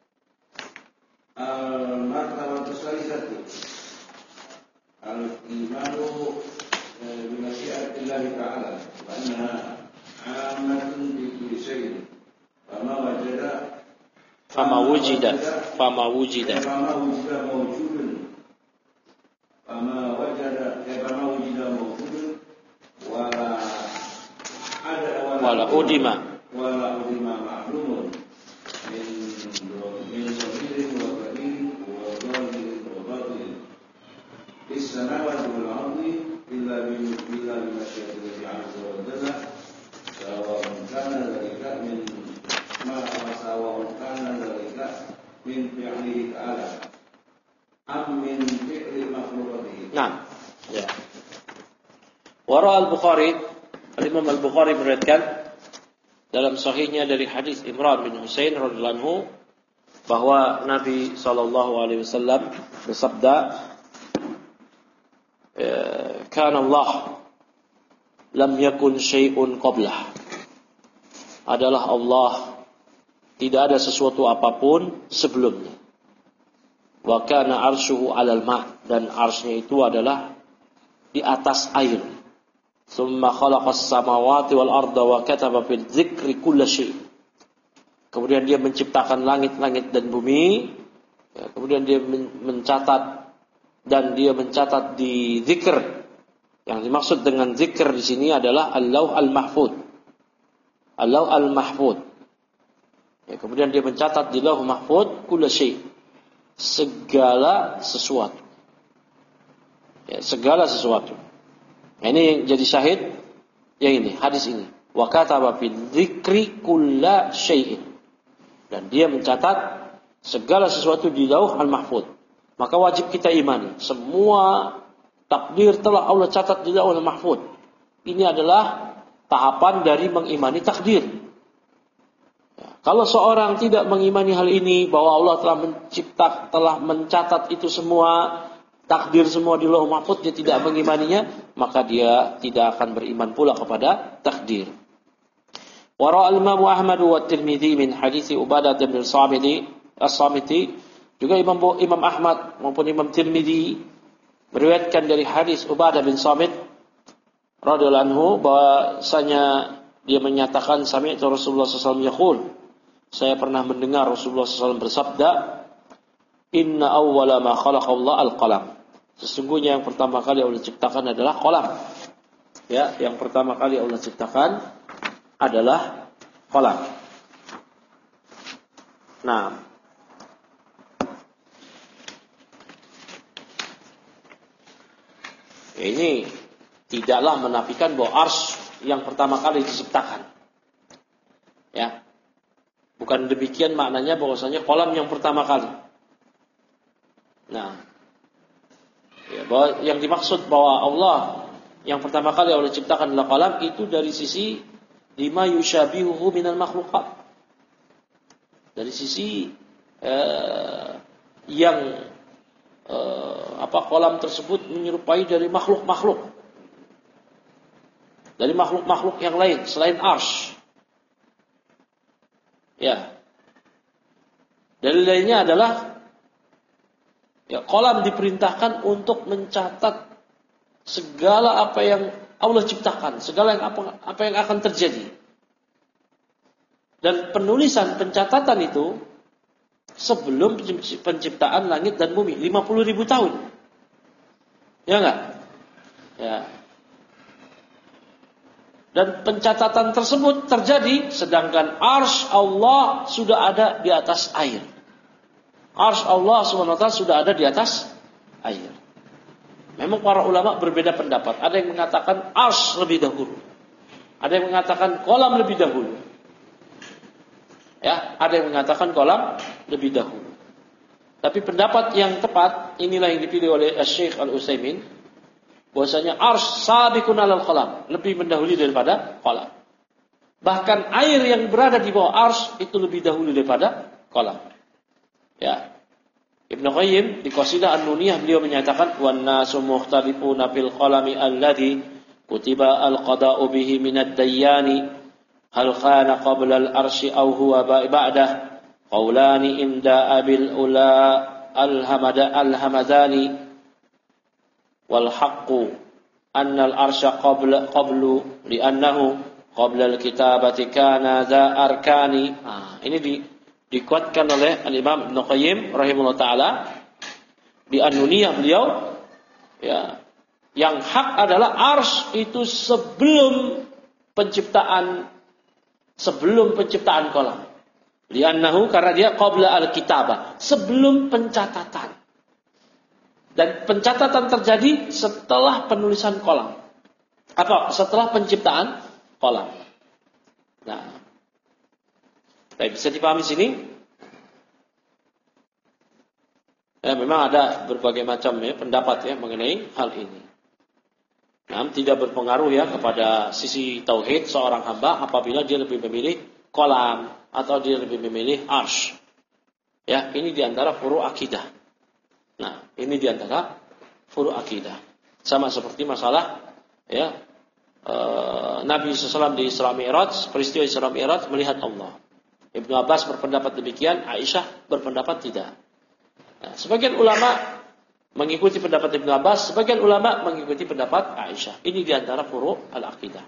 Al-martabatu salisatu al-imanu bimasyiatillahi ta'ala wa annaha 'ammatun bi kulli syai'in fama wajada fama wujida fama wujida fama wujida mawjudun fama wajada fama wujida mawjudun wala ada wala udima wala udima ma'lumun min min sabirin wa qadirin wa dhahirin wa batin السماوات والأرض إلا إلا بمشيئة الله عز وجل سواء كان ذلك من ما سواء كان ذلك من فعله تعالى أم من فعل مخلوقاته. نعم. Ya. Wara al-Bukhari, Imam al-Bukhari meriwayatkan dalam sahihnya dari hadis Imran bin Husain radhiyallahu anhu bahwa Nabi sallallahu alaihi wasallam bersabda, kana Allah lam yakun syai'un qablah, adalah Allah tidak ada sesuatu apapun sebelumnya. Wa kana arshuhu 'alal ma', dan arsy-nya itu adalah di atas air. Tsumma khalaqas samawati wal arda wa kataba fil dzikri kulli syai'. Kemudian dia menciptakan langit-langit dan bumi, ya, kemudian dia mencatat dan dia mencatat di zikr. Yang dimaksud dengan zikr di sini adalah al-lauh al-mahfuz. Al-lauh al-mahfuz. Ya, kemudian dia mencatat di lauh mahfuz kullu syai', segala sesuatu. Ya, segala sesuatu. Nah, ini yang jadi syahid yang ini, hadis ini. Wa kataba fi dzikri kullu syai'in. Dan dia mencatat segala sesuatu di Lauh Al-Mahfuz. Maka wajib kita imani. Semua takdir telah Allah catat di Lauh Al-Mahfuz. Ini adalah tahapan dari mengimani takdir. Ya, kalau seorang tidak mengimani hal ini, bahwa Allah telah mencipta, telah mencatat itu semua, takdir semua di Lauh Mahfuz, dia tidak mengimaninya, maka dia tidak akan beriman pula kepada takdir. Wara al-Imam Ahmad wa Tirmidzi min hadits Ubadah bin Samiti As-Samiti, juga Imam Imam Ahmad maupun Imam Tirmidzi meriwayatkan dari hadis Ubadah bin Samit radhiyallahu anhu bahwasanya dia menyatakan sami'tu Rasulullah sallallahu alaihi wasallam yaqul, saya pernah mendengar Rasulullah sallallahu alaihi wasallam bersabda, inna awwala ma khalaqa Allah al-qalam. Sesungguhnya yang pertama kali Allah ciptakan adalah qalam. Ya, yang pertama kali Allah ciptakan adalah qalam. Nah, ini tidaklah menafikan bahwa arsy yang pertama kali diciptakan. Ya. Bukan demikian maknanya bahwasanya qalam yang pertama kali. Nah, ya, bahwa yang dimaksud bahwa Allah yang pertama kali Allah ciptakan adalah qalam, itu dari sisi lima yushabihuhu minal makhluqat. Dari sisi eh, yang eh, apa qalam tersebut menyerupai dari makhluk-makhluk. Dari makhluk-makhluk yang lain selain arsy. Ya. Dalil lainnya adalah ya, qalam diperintahkan untuk mencatat segala apa yang Allah ciptakan, segala yang apa, apa yang akan terjadi. Dan penulisan pencatatan itu sebelum penciptaan langit dan bumi lima puluh ribu tahun. Ya enggak? Ya. Dan pencatatan tersebut terjadi sedangkan arsy Allah sudah ada di atas air. Arsy Allah subhanahu wa taala sudah ada di atas air. Memang para ulama berbeda pendapat. Ada yang mengatakan arsy lebih dahulu. Ada yang mengatakan qalam lebih dahulu. Ya, ada yang mengatakan qalam lebih dahulu. Tapi pendapat yang tepat, inilah yang dipilih oleh Syekh Al-Utsaimin, bahwasanya arsy sabiqun alal qalam, lebih mendahului daripada qalam. Bahkan air yang berada di bawah arsy itu lebih dahulu daripada qalam. Ya. Ibnu Qayyim di Qasidah An-Nuniyah beliau menyatakan wan nasu mukhtalifuna fil qalami alladhi kutiba al-qada'u bihi minad dayyani hal kana qabla al-arsy aw huwa ba'dah qaulani inda abil ula al-hamada al-hamadani wal haqqu anna al-arsya qabla qablu li'annahu qabla al-kitabati kana dha arkani. Ah, ini di dikuatkan oleh Al-Imam Ibnu Qayyim rahimahullah taala di An-Nuniyah beliau, ya, yang hak adalah arsy itu sebelum penciptaan sebelum penciptaan qalam. Li'annahu, karena dia qabla al-kitabah, sebelum pencatatan. Dan pencatatan terjadi setelah penulisan qalam. Apa? Setelah penciptaan qalam. Nah, baik, bisa dipahami sini? Ya, memang ada berbagai macam ya pendapat ya mengenai hal ini. Nah, tidak berpengaruh ya kepada sisi tauhid seorang hamba apabila dia lebih memilih qalam atau dia lebih memilih arsy. Ya, ini diantara furu' akidah. Nah, ini diantara furu' akidah. Sama seperti masalah ya e, Nabi shallallahu alaihi wasallam di Isra Mi'raj, peristiwa Isra Mi'raj melihat Allah. Ibnu Abbas berpendapat demikian, Aisyah berpendapat tidak. Nah, sebagian ulama mengikuti pendapat Ibnu Abbas, sebagian ulama mengikuti pendapat Aisyah. Ini diantara furu' al-aqidah.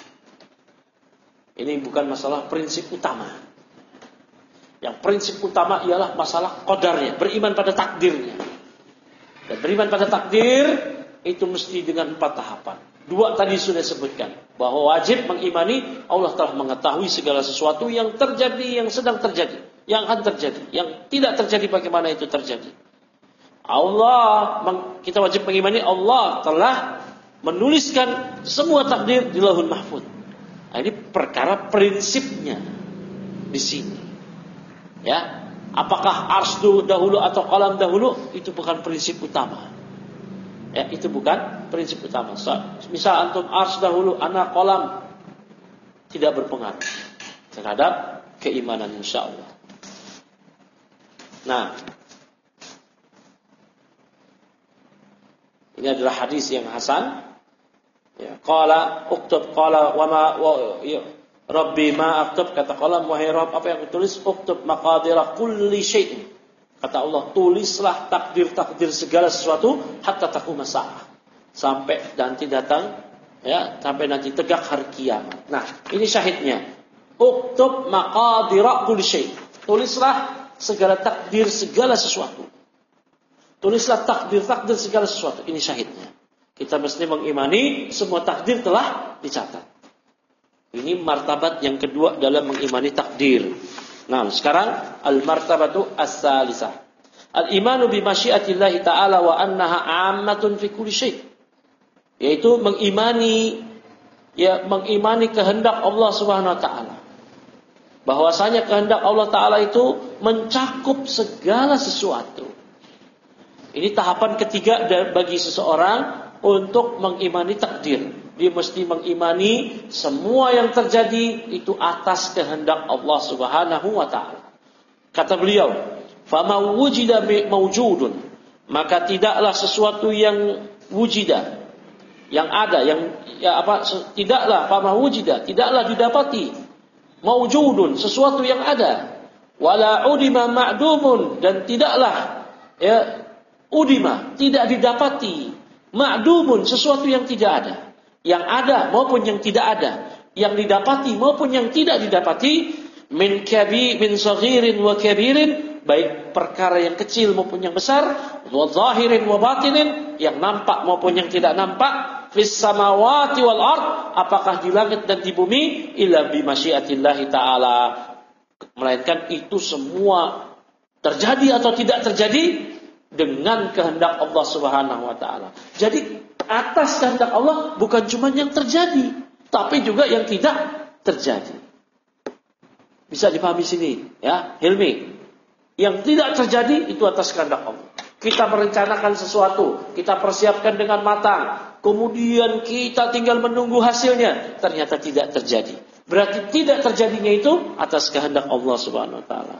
Ini bukan masalah prinsip utama. Yang prinsip utama ialah masalah qadarnya, beriman pada takdirnya. Dan beriman pada takdir itu mesti dengan empat tahapan. Dua tadi sudah sebutkan, bahwa wajib mengimani Allah telah mengetahui segala sesuatu yang terjadi, yang sedang terjadi, yang akan terjadi, yang tidak terjadi bagaimana itu terjadi. Allah, kita wajib mengimani Allah telah menuliskan semua takdir di Lauhul Mahfuz. Nah, ini perkara prinsipnya di sini. Ya, Apakah ars dahulu atau qalam dahulu, itu bukan prinsip utama. Ya, itu bukan prinsip utama. So, misal antum ars dahulu, ana qalam, tidak berpengaruh terhadap keimanan insyaallah. Nah, ini adalah hadis yang hasan. Ya, qala uktub qala wa ma wa, ya, Rabbi ma aktub, kata qalam, wahai Rabb, apa yang kutulis? Uktub maqadira kulli syai'in. Kata Allah, tulislah takdir-takdir segala sesuatu hatta taquma sa'ah. Sampai nanti datang, ya, sampai nanti tegak hari kiamat. Nah, ini syahidnya. Uktub maqadira kulli syai'. Tulislah segala takdir segala sesuatu. Tulislah takdir-takdir segala sesuatu. Ini syahidnya. Kita mesti mengimani semua takdir telah dicatat. Ini martabat yang kedua dalam mengimani takdir. Nah, sekarang al-martabatu as-salisah. Al-imanu bi masyiatillahi ta'ala wa annaha 'ammatun fi kulli syai'. Yaitu mengimani, ya, mengimani kehendak Allah Subhanahu wa taala. Bahwasanya kehendak Allah taala itu mencakup segala sesuatu. Ini tahapan ketiga bagi seseorang untuk mengimani takdir. Dia mesti mengimani semua yang terjadi itu atas kehendak Allah Subhanahu wa taala. Kata beliau, "Fama wujida mawjudun." Maka tidaklah sesuatu yang wujida, yang ada, yang ya apa tidaklah fama wujida, tidaklah didapati mawjudun, sesuatu yang ada. Wala udima ma'dumun, dan tidaklah ya udima, tidak didapati ma'dumun, sesuatu yang tidak ada. Yang ada maupun yang tidak ada, yang didapati maupun yang tidak didapati, min kabi min saghirin wa kabirin, baik perkara yang kecil maupun yang besar, wa zahirin wa batinin, yang nampak maupun yang tidak nampak, fis samawati wal ard, apakah di langit dan di bumi, illa bi masyiatillahi taala, melainkan itu semua terjadi atau tidak terjadi dengan kehendak Allah Subhanahu wa taala. Jadi atas kehendak Allah bukan cuma yang terjadi, tapi juga yang tidak terjadi. Bisa dipahami sini, ya, Hilmi. Yang tidak terjadi itu atas kehendak Allah. Kita merencanakan sesuatu, kita persiapkan dengan matang, kemudian kita tinggal menunggu hasilnya, ternyata tidak terjadi. Berarti tidak terjadinya itu atas kehendak Allah Subhanahu wa taala.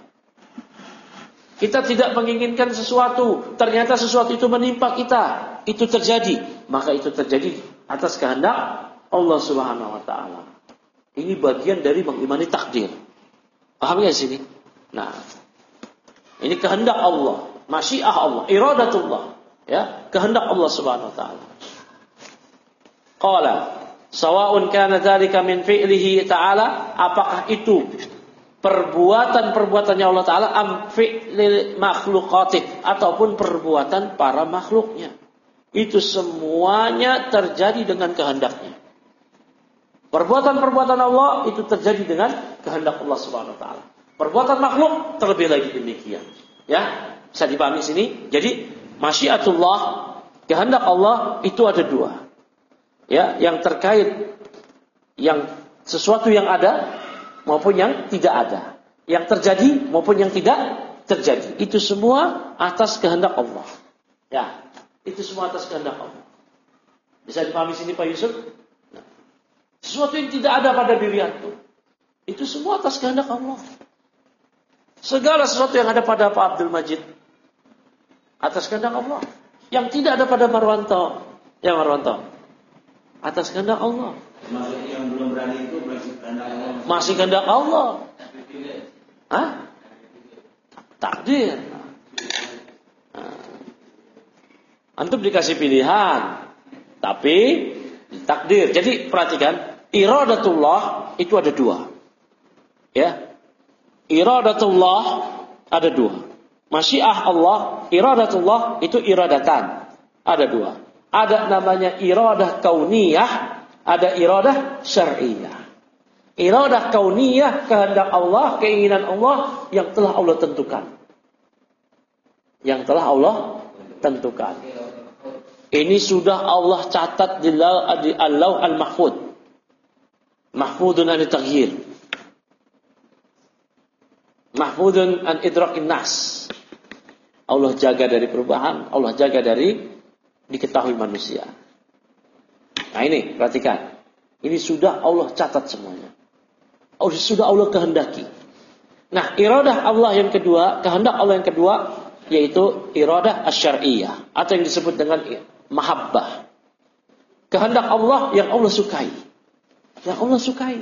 Kita tidak menginginkan sesuatu, ternyata sesuatu itu menimpa kita, itu terjadi, maka itu terjadi atas kehendak Allah Subhanahu wa taala. Ini bagian dari mengimani takdir. Paham ya sini? Nah, ini kehendak Allah, masyiah Allah, iradatullah, ya, kehendak Allah Subhanahu wa taala. Qala, sawa'un kana dzalika min fi'lihi ta'ala, apakah itu perbuatan-perbuatannya Allah Ta'ala, am fi'lil makhluqatih, ataupun perbuatan para makhluknya. Itu semuanya terjadi dengan kehendaknya. Perbuatan-perbuatan Allah itu terjadi dengan kehendak Allah Subhanahu wa taala. Perbuatan makhluk terlebih lagi demikian. Ya, bisa dipahami sini. Jadi masyiatullah, kehendak Allah itu ada dua. Ya, yang terkait yang sesuatu yang ada maupun yang tidak ada, yang terjadi maupun yang tidak terjadi, itu semua atas kehendak Allah. Ya, itu semua atas kehendak Allah. Bisa dipahami sini Pak Yusuf? Nah, sesuatu yang tidak ada pada diri antum, itu semua atas kehendak Allah. Segala sesuatu yang ada pada Pak Abdul Majid, atas kehendak Allah. Yang tidak ada pada Marwanto, ya Marwanto, atas kehendak Allah. Termasuk yang belum berani itu masih kehendak Allah. Masih kehendak Allah. Hah? Takdir. Nah. Antum dikasih pilihan, tapi takdir. Jadi perhatikan, iradatullah itu ada dua. Ya. Iradatullah ada dua. Masyiah Allah, iradatullah itu iradatan. Ada dua. Ada namanya iradah kauniyah, ada iradah syar'iyah. Iradah kauniyah, kehendak Allah, keinginan Allah yang telah Allah tentukan. Yang telah Allah tentukan. Ini sudah Allah catat di Al-Lauh Al-Mahfud. Mahfudun an taghyir. mahfudun an idrakin nas. Allah jaga dari perubahan, Allah jaga dari diketahui manusia. Nah ini, perhatikan. Ini sudah Allah catat semuanya. Oh, sudah Allah kehendaki. Nah, iradah Allah yang kedua, kehendak Allah yang kedua, yaitu iradah asyariyah, atau yang disebut dengan mahabbah. Kehendak Allah yang Allah sukai. Yang Allah sukai.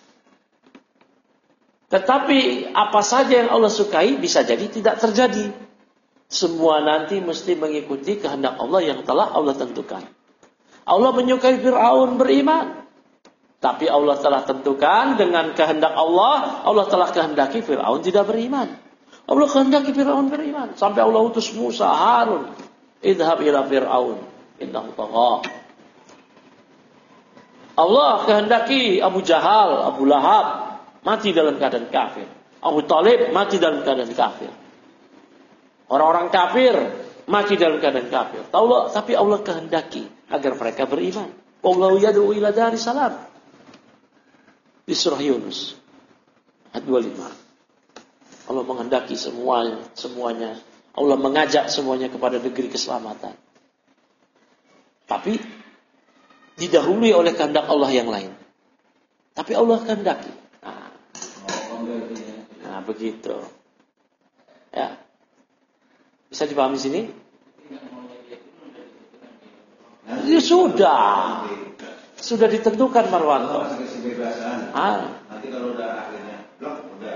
Tetapi apa saja yang Allah sukai bisa jadi tidak terjadi. Semua nanti mesti mengikuti kehendak Allah yang telah Allah tentukan. Allah menyukai Fir'aun beriman. Tapi Allah telah tentukan dengan kehendak Allah, Allah telah kehendaki Fir'aun tidak beriman. Allah kehendaki Fir'aun beriman. Sampai Allah utus Musa, Harun. Idhab ila Fir'aun. Innahu tagha. Allah kehendaki Abu Jahal, Abu Lahab mati dalam keadaan kafir. Abu Talib mati dalam keadaan kafir. Orang-orang kafir mati dalam keadaan kafir. Tapi Allah kehendaki agar mereka beriman. Wallahu yad'u ila daris salam. Di surah Yunus ayat dua puluh lima. Allah menghendaki semuanya, semuanya. Allah mengajak semuanya kepada negeri keselamatan. Tapi didahului oleh kehendak Allah yang lain. Tapi Allah kehendaki. Nah, nah begitu. Ya. Bisa dipahami sini? Ya sudah. Sudah ditentukan Marwanto. Ah. Nanti kalau udah akhirnya blok udah.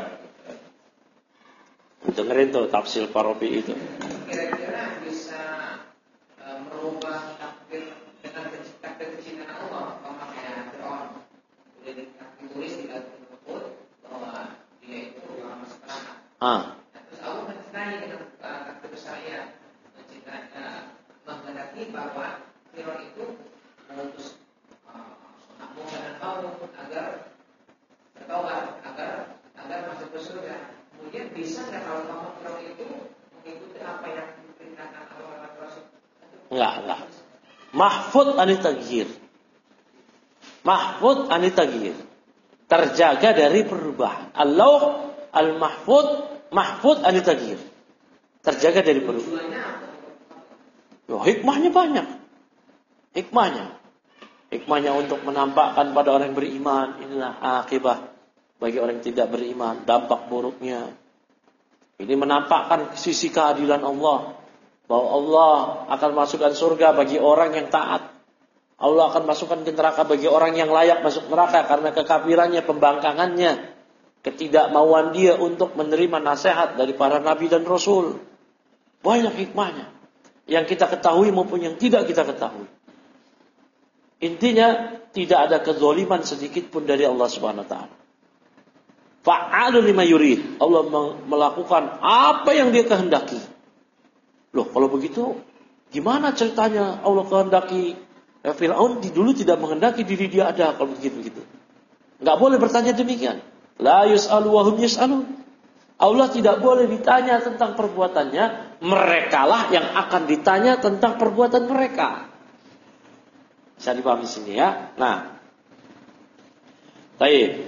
Dengerin tuh tafsir Farabi itu. Kira-kira bisa uh, merubah takdir dengan takdir kecintaan Allah, kalau kayak Fir'aun udah ditulis di dalam tersebut bahwa dia itu orang masuk neraka. Ah. Nah, terus Allah mencintai dengan uh, takdir saya, mencintai, uh, menghendaki bahwa Fir'aun itu mengutus Nabi dan Harun agar bertaubat, agar agar masuk ke surga. Kemudian bisa nggak kalau kamu Fir'aun itu mengikuti apa yang diperintahkan Allah dan Rasul? Enggak, enggak. Mahfud anitagir. Mahfud anitagir. Terjaga dari perubahan. Allah al-mahfud mahfud anitagir. Terjaga dari perubahan. Loh, hikmahnya banyak. Hikmahnya. Hikmahnya untuk menampakkan pada orang yang beriman. Inilah akibah bagi orang yang tidak beriman. Dampak buruknya. Ini menampakkan sisi keadilan Allah. Bahwa Allah akan masukkan surga bagi orang yang taat. Allah akan masukkan ke neraka bagi orang yang layak masuk neraka. Karena kekafirannya, pembangkangannya. Ketidakmauan dia untuk menerima nasihat dari para nabi dan rasul. Banyak hikmahnya. Yang kita ketahui maupun yang tidak kita ketahui. Intinya tidak ada kezaliman sedikit pun dari Allah Subhanahu wa taala. Fa'alun lima yurid. Allah melakukan apa yang dia kehendaki. Loh, kalau begitu gimana ceritanya Allah kehendaki eh, Fir'aun di dulu tidak menghendaki diri dia ada kalau begitu-begitu. Enggak boleh bertanya demikian. La yus'alu wa hum yus'alun. Allah tidak boleh ditanya tentang perbuatannya, merekalah yang akan ditanya tentang perbuatan mereka. Bisa dipahami sini ya. Nah. Baik.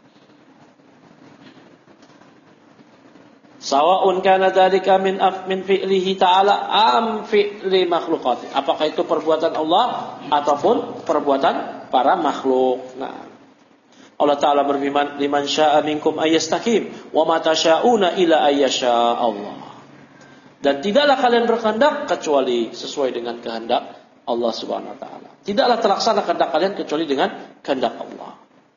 Sawa'un kana dzalika min min fi'lihi ta'ala am fi'li makhluqat. Apakah itu perbuatan Allah ataupun perbuatan para makhluk. Nah. Allah Ta'ala berfirman, liman syaa minkum ayyastaqim wa ma tasyauna ila ayyasha Allah. Dan tidaklah kalian berkehendak kecuali sesuai dengan kehendak Allah Subhanahu wa taala. Tidaklah terlaksana kehendak kalian kecuali dengan kehendak Allah.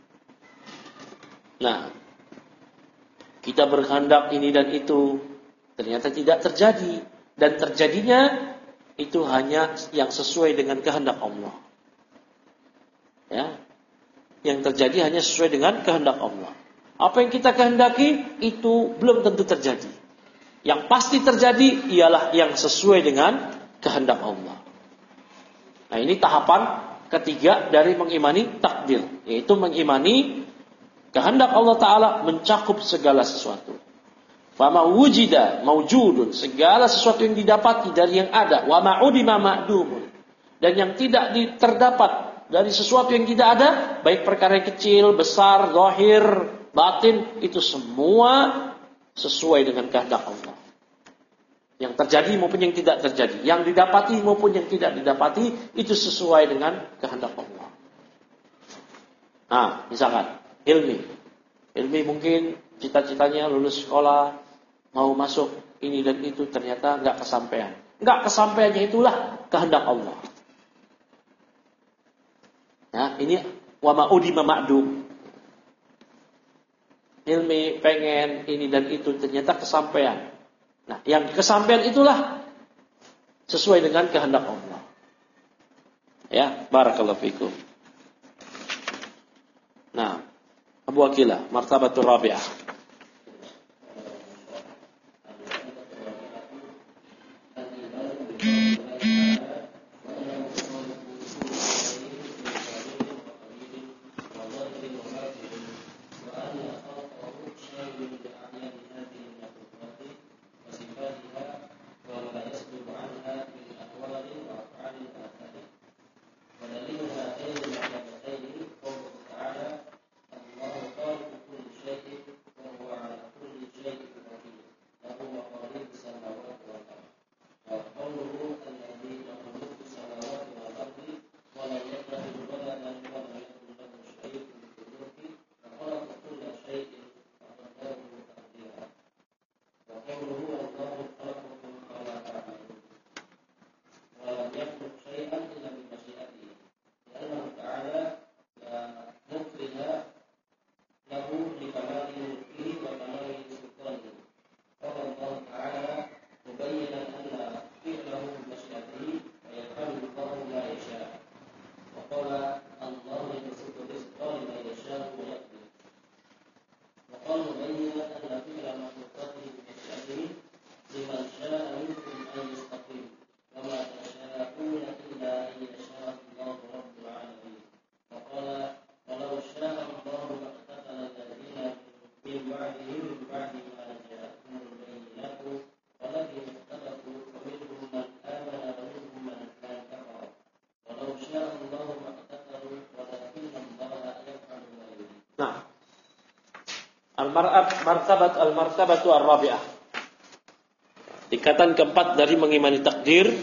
Nah, kita berkehendak ini dan itu ternyata tidak terjadi, dan terjadinya itu hanya yang sesuai dengan kehendak Allah. Ya. Yang terjadi hanya sesuai dengan kehendak Allah. Apa yang kita kehendaki itu belum tentu terjadi. Yang pasti terjadi ialah yang sesuai dengan kehendak Allah. Nah, ini tahapan ketiga dari mengimani takdir, yaitu mengimani kehendak Allah Ta'ala mencakup segala sesuatu. Fama wujida maujudun, segala sesuatu yang didapati dari yang ada. Wa ma'udima ma'dumun, dan yang tidak terdapat dari sesuatu yang tidak ada, baik perkara kecil, besar, zahir, batin, itu semua sesuai dengan kehendak Allah. Yang terjadi maupun yang tidak terjadi, yang didapati maupun yang tidak didapati, itu sesuai dengan kehendak Allah. Nah, misalkan Hilmi, Hilmi mungkin cita-citanya lulus sekolah, mau masuk ini dan itu, ternyata nggak kesampaian. Nggak kesampaiannya itulah kehendak Allah. Nah, ini wa ma'udi mamadum. Hilmi pengen ini dan itu, ternyata kesampaian. Nah, yang kesampaian itulah sesuai dengan kehendak Allah. Ya, barakallahu fikum. Nah, Abu Aqilah, martabatul rabi'ah. Martabat al-martabatu ar-rabi'ah. Tingkatan keempat dari mengimani takdir,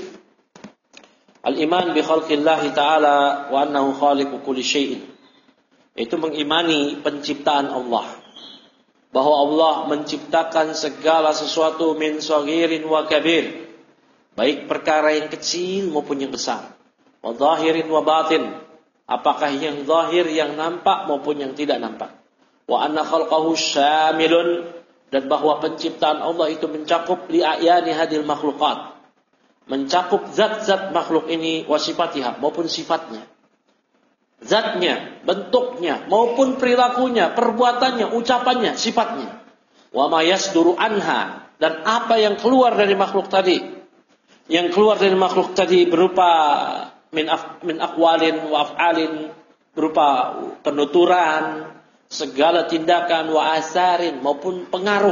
al-iman bi khalqillahi ta'ala wa annahu khaliqu kulli syai'in. Itu mengimani penciptaan Allah, bahwa Allah menciptakan segala sesuatu min saghirin wa kabir, baik perkara yang kecil maupun yang besar, wa zahirin wa batin, apakah yang zahir, yang nampak maupun yang tidak nampak. Wa anna khalqahu syamilun, dan bahwa penciptaan Allah itu mencakup li ayani hadil makhluqat, mencakup zat-zat makhluk ini, wa sifatiha, maupun sifatnya, zatnya, bentuknya, maupun perilakunya, perbuatannya, ucapannya, sifatnya. Wa ma yasduru anha, dan apa yang keluar dari makhluk tadi. Yang keluar dari makhluk tadi berupa min af, min aqwalin wa af'alin, berupa penuturan, segala tindakan, wa asarin, maupun pengaruh.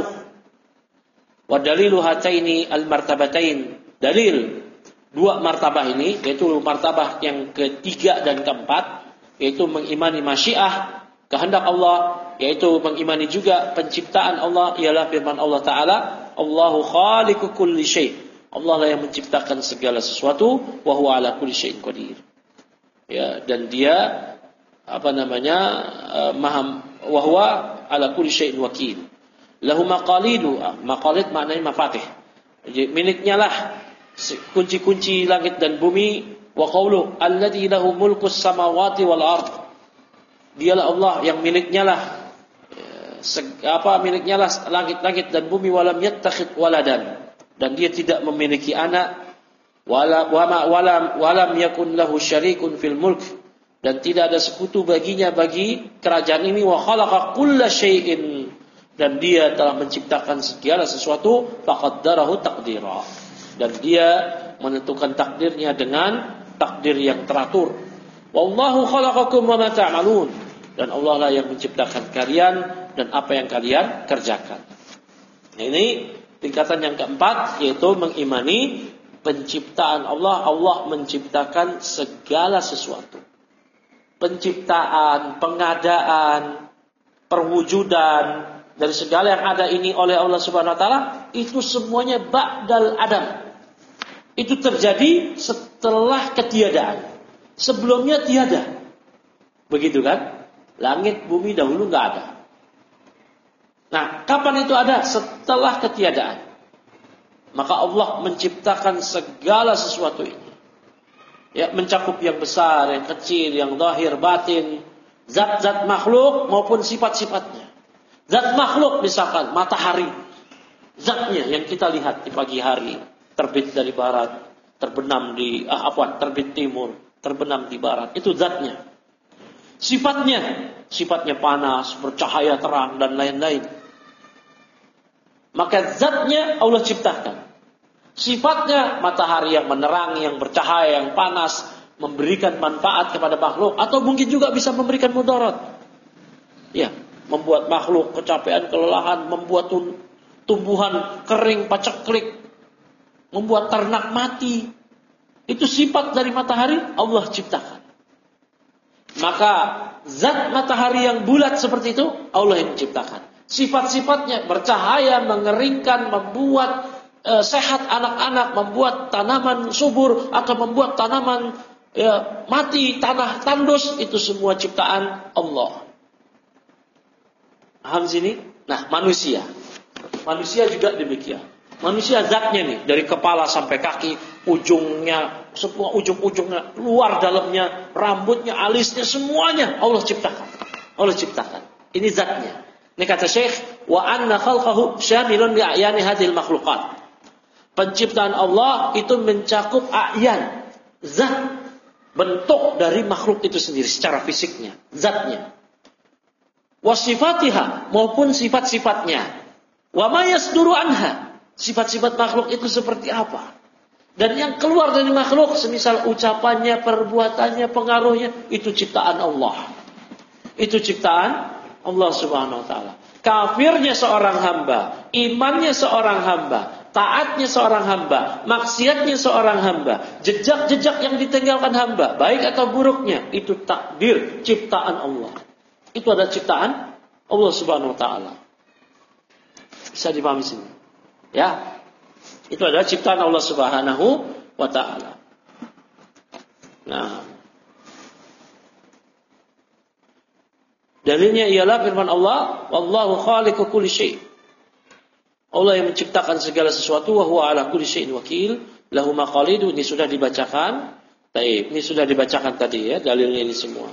Wa dalilu hataini al-martabatain, dalil dua martabah ini, yaitu martabah yang ketiga dan keempat, yaitu mengimani masyiah, kehendak Allah, yaitu mengimani juga penciptaan Allah, ialah firman Allah Ta'ala, Allahu khaliqu kulli syai', Allah lah yang menciptakan segala sesuatu, wa huwa ala kulli syai'in qadir. Ya, dan dia apa namanya uh, maha, wa huwa ala kulli syai'in wakil. Lahu maqalidu, maqalid maknanya mafatih. Jadi miliknya lah kunci-kunci langit dan bumi. Wa qawlu alladzi lahu mulkus samawati wal ard, dialah Allah yang miliknya lah apa miliknya lah langit-langit dan bumi, walam yattakhid waladan, dan dia tidak memiliki anak, wala wama walam walam yakun lahu syarikun fil mulk, dan tidak ada sekutu baginya bagi kerajaan ini. Wa khalaqa kulla syai'in, dan dia telah menciptakan segala sesuatu, faqaddarahu taqdira, dan dia menentukan takdirnya dengan takdir yang teratur. Wallahu khalaqakum wa ma ta'malun, dan Allah lah yang menciptakan kalian dan apa yang kalian kerjakan. Nah, ini tingkatan yang keempat, yaitu mengimani penciptaan Allah. Allah menciptakan segala sesuatu. Penciptaan, pengadaan, perwujudan, dari segala yang ada ini oleh Allah Subhanahu wa taala, itu semuanya ba'dal adam. Itu terjadi setelah ketiadaan. Sebelumnya tiada. Begitu kan? Langit bumi dahulu enggak ada. Nah, kapan itu ada? Setelah ketiadaan. Maka Allah menciptakan segala sesuatu ini. Ya, mencakup yang besar, yang kecil, yang zahir, batin, zat-zat makhluk maupun sifat-sifatnya. Zat makhluk misalkan matahari. Zatnya yang kita lihat di pagi hari, terbit dari barat, terbenam di ah apa, terbit timur, terbenam di barat. Itu zatnya. Sifatnya, sifatnya panas, bercahaya terang dan lain-lain. Maka zatnya Allah ciptakan. Sifatnya matahari yang menerangi, yang bercahaya, yang panas, memberikan manfaat kepada makhluk, atau mungkin juga bisa memberikan mudarat. Ya, membuat makhluk kecapean, kelelahan, membuat tumbuhan kering, paceklik, membuat ternak mati. Itu sifat dari matahari Allah ciptakan. Maka zat matahari yang bulat seperti itu Allah yang ciptakan. Sifat-sifatnya bercahaya, mengeringkan, membuat e, sehat anak-anak, membuat tanaman subur atau membuat tanaman e, mati, tanah tandus, itu semua ciptaan Allah. Paham sini? Nah, manusia. Manusia juga demikian. Manusia zatnya nih, dari kepala sampai kaki, ujungnya, semua ujung-ujungnya, luar dalamnya, rambutnya, alisnya, semuanya Allah ciptakan. Allah ciptakan. Ini zatnya. Ini kata Syekh, wa anna khalqahu syamilun li a'yani hadhil makhluqat. Penciptaan Allah itu mencakup a'yan, zat, bentuk dari makhluk itu sendiri secara fisiknya, zatnya. Wa sifatiha, maupun sifat-sifatnya. Wa ma yasduru anha. Sifat-sifat makhluk itu seperti apa? Dan yang keluar dari makhluk, semisal ucapannya, perbuatannya, pengaruhnya, itu ciptaan Allah. Itu ciptaan Allah Subhanahu wa taala. Kafirnya seorang hamba, imannya seorang hamba, taatnya seorang hamba, maksiatnya seorang hamba, jejak-jejak yang ditinggalkan hamba, baik atau buruknya, itu takdir ciptaan Allah. Itu adalah ciptaan Allah Subhanahu wa taala. Bisa dipahami sini. Ya, itu adalah ciptaan Allah Subhanahu wa taala. Nah, dalilnya ialah firman Allah, wallahu khaliqu kulli syai'. Allah yang menciptakan segala sesuatu, wa huwa ala kulli syai'in wakil, lahu maqalidu. Ini sudah dibacakan. Baik, ini sudah dibacakan tadi ya, dalilnya ini semua.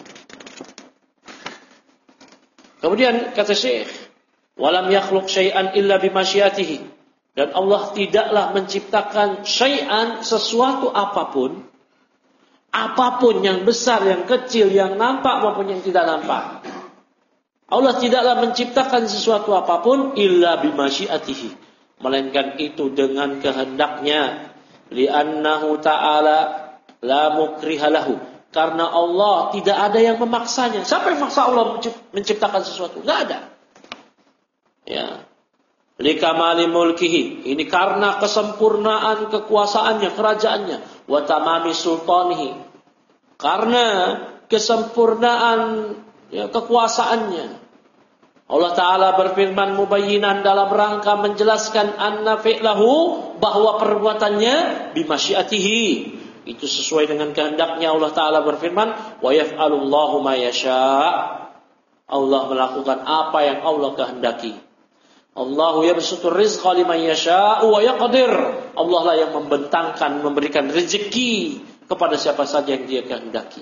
Kemudian kata Syekh, walam yakhluq syai'an illa bimasyiatihi. Dan Allah tidaklah menciptakan syai'an, sesuatu apapun, apapun yang besar, yang kecil, yang nampak maupun yang tidak nampak. Allah tidaklah menciptakan sesuatu apapun illa bimasyiatihi, melainkan itu dengan kehendaknya. Li'annahu ta'ala la mukriha lahu. Karena Allah tidak ada yang memaksanya. Siapa yang maksa Allah menciptakan sesuatu? Tidak ada. Ya. Likamali mulkihi. Ini karena kesempurnaan kekuasaannya, kerajaannya. Wa tamami sultanihi. Karena kesempurnaan ya, kekuasaannya. Allah Ta'ala berfirman mubayyinan dalam rangka menjelaskan anna fi'lahu, bahwa perbuatannya bimasyiatihi. Itu sesuai dengan kehendaknya. Allah Ta'ala berfirman wa yaf'alullahu ma yasha'. Allah melakukan apa yang Allah kehendaki. Allahu yabsutur rizqa liman yasha'u wa yaqdir. Allah lah yang membentangkan, memberikan rezeki kepada siapa saja yang Dia kehendaki.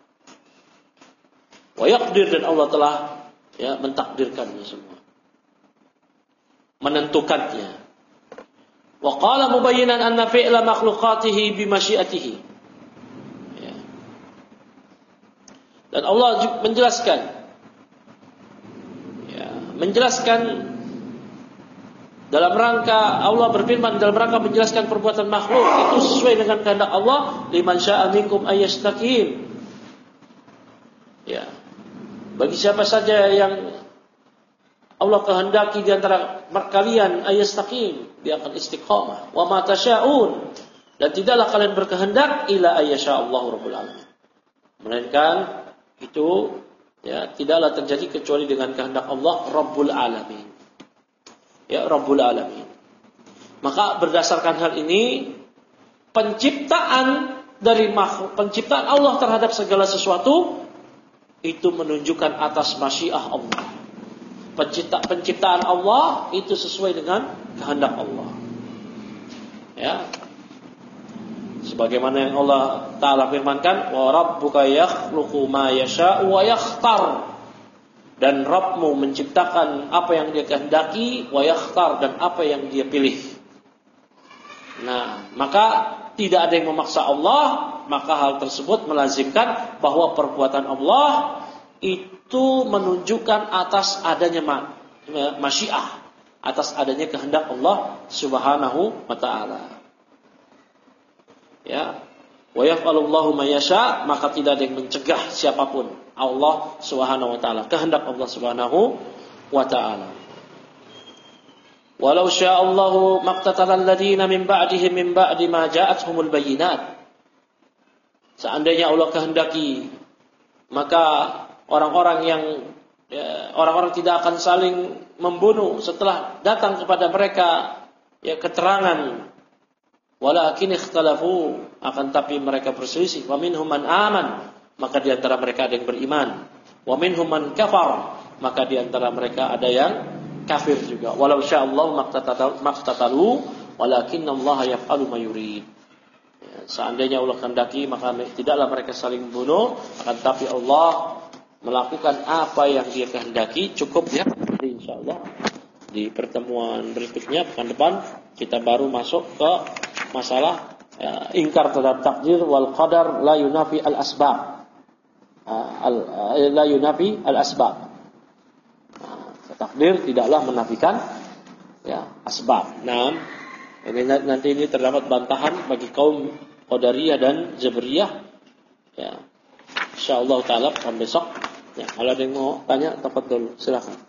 Wa yaqdir, dan Allah telah ya mentakdirkannya semua, menentukannya. Wa qala mubayyinan anna fi'la makhluqatihi bi masyiatihi. Ya. Dan Allah menjelaskan ya, menjelaskan dalam rangka, Allah berfirman dalam rangka menjelaskan perbuatan makhluk itu sesuai dengan kehendak Allah, liman syaa minkum ayyastaqim. Ya. Bagi siapa saja yang Allah kehendaki di antara kalian ayyastaqim, dia akan istiqamah. Wa ma tasyaun, dan tidaklah kalian berkehendak ila ayyasha Allahu rabbul alamin. Melainkan itu ya tidaklah terjadi kecuali dengan kehendak Allah Rabbul alamin. ya Rabbul Alamin. Maka berdasarkan hal ini, penciptaan dari makhluk, penciptaan Allah terhadap segala sesuatu itu menunjukkan atas masyiah Allah. Pencipta, penciptaan Allah itu sesuai dengan kehendak Allah. Ya. Sebagaimana yang Allah Ta'ala firmankan, wa rabbuka yakhluqu ma yasha'u wa yakhtar. Dan Rabbmu menciptakan apa yang Dia kehendaki, wa yakhtar, dan apa yang Dia pilih. Nah, maka tidak ada yang memaksa Allah, maka hal tersebut melazimkan bahwa perbuatan Allah itu menunjukkan atas adanya masyiah, atas adanya kehendak Allah Subhanahu wa ta'ala. Ya, wa yaf'alullahu ma yasha, maka tidak ada yang mencegah siapapun Allah Subhanahu wa ta'ala, kehendak Allah Subhanahu wa ta'ala. Walau sya'allahu maqtatalal ladina min ba'dihim min ba'di ma ja'atuhumul bayyinat. Seandainya Allah kehendaki, maka orang-orang yang ya, orang-orang tidak akan saling membunuh setelah datang kepada mereka ya keterangan. Walakin ikhtalafu, akan tapi mereka berselisih. Wa minhum man aman, maka di antara mereka ada yang beriman. Wa minhum man kafar, maka di antara mereka ada yang kafir juga. Walau sya'allahu maqtatalu walakinallaha yaf'alu ma yurid. Ya, seandainya Allah kehendaki, maka tidaklah mereka saling membunuh, akan tapi Allah melakukan apa yang Dia kehendaki. Cukup ya. Jadi insyaallah di pertemuan berikutnya pekan depan kita baru masuk ke masalah ya, ingkar terhadap takdir wal qadar la yunafi al asbab. Uh, al, uh, la yunafi al asbab. Uh, takdir tidaklah menafikan ya asbab. Nah, ini nanti ini terdapat bantahan bagi kaum Qadariyah dan Jabriyah. Ya. Insyaallah taala pekan besok. Ya, kalau ada yang mau tanya, tafadhol, silakan.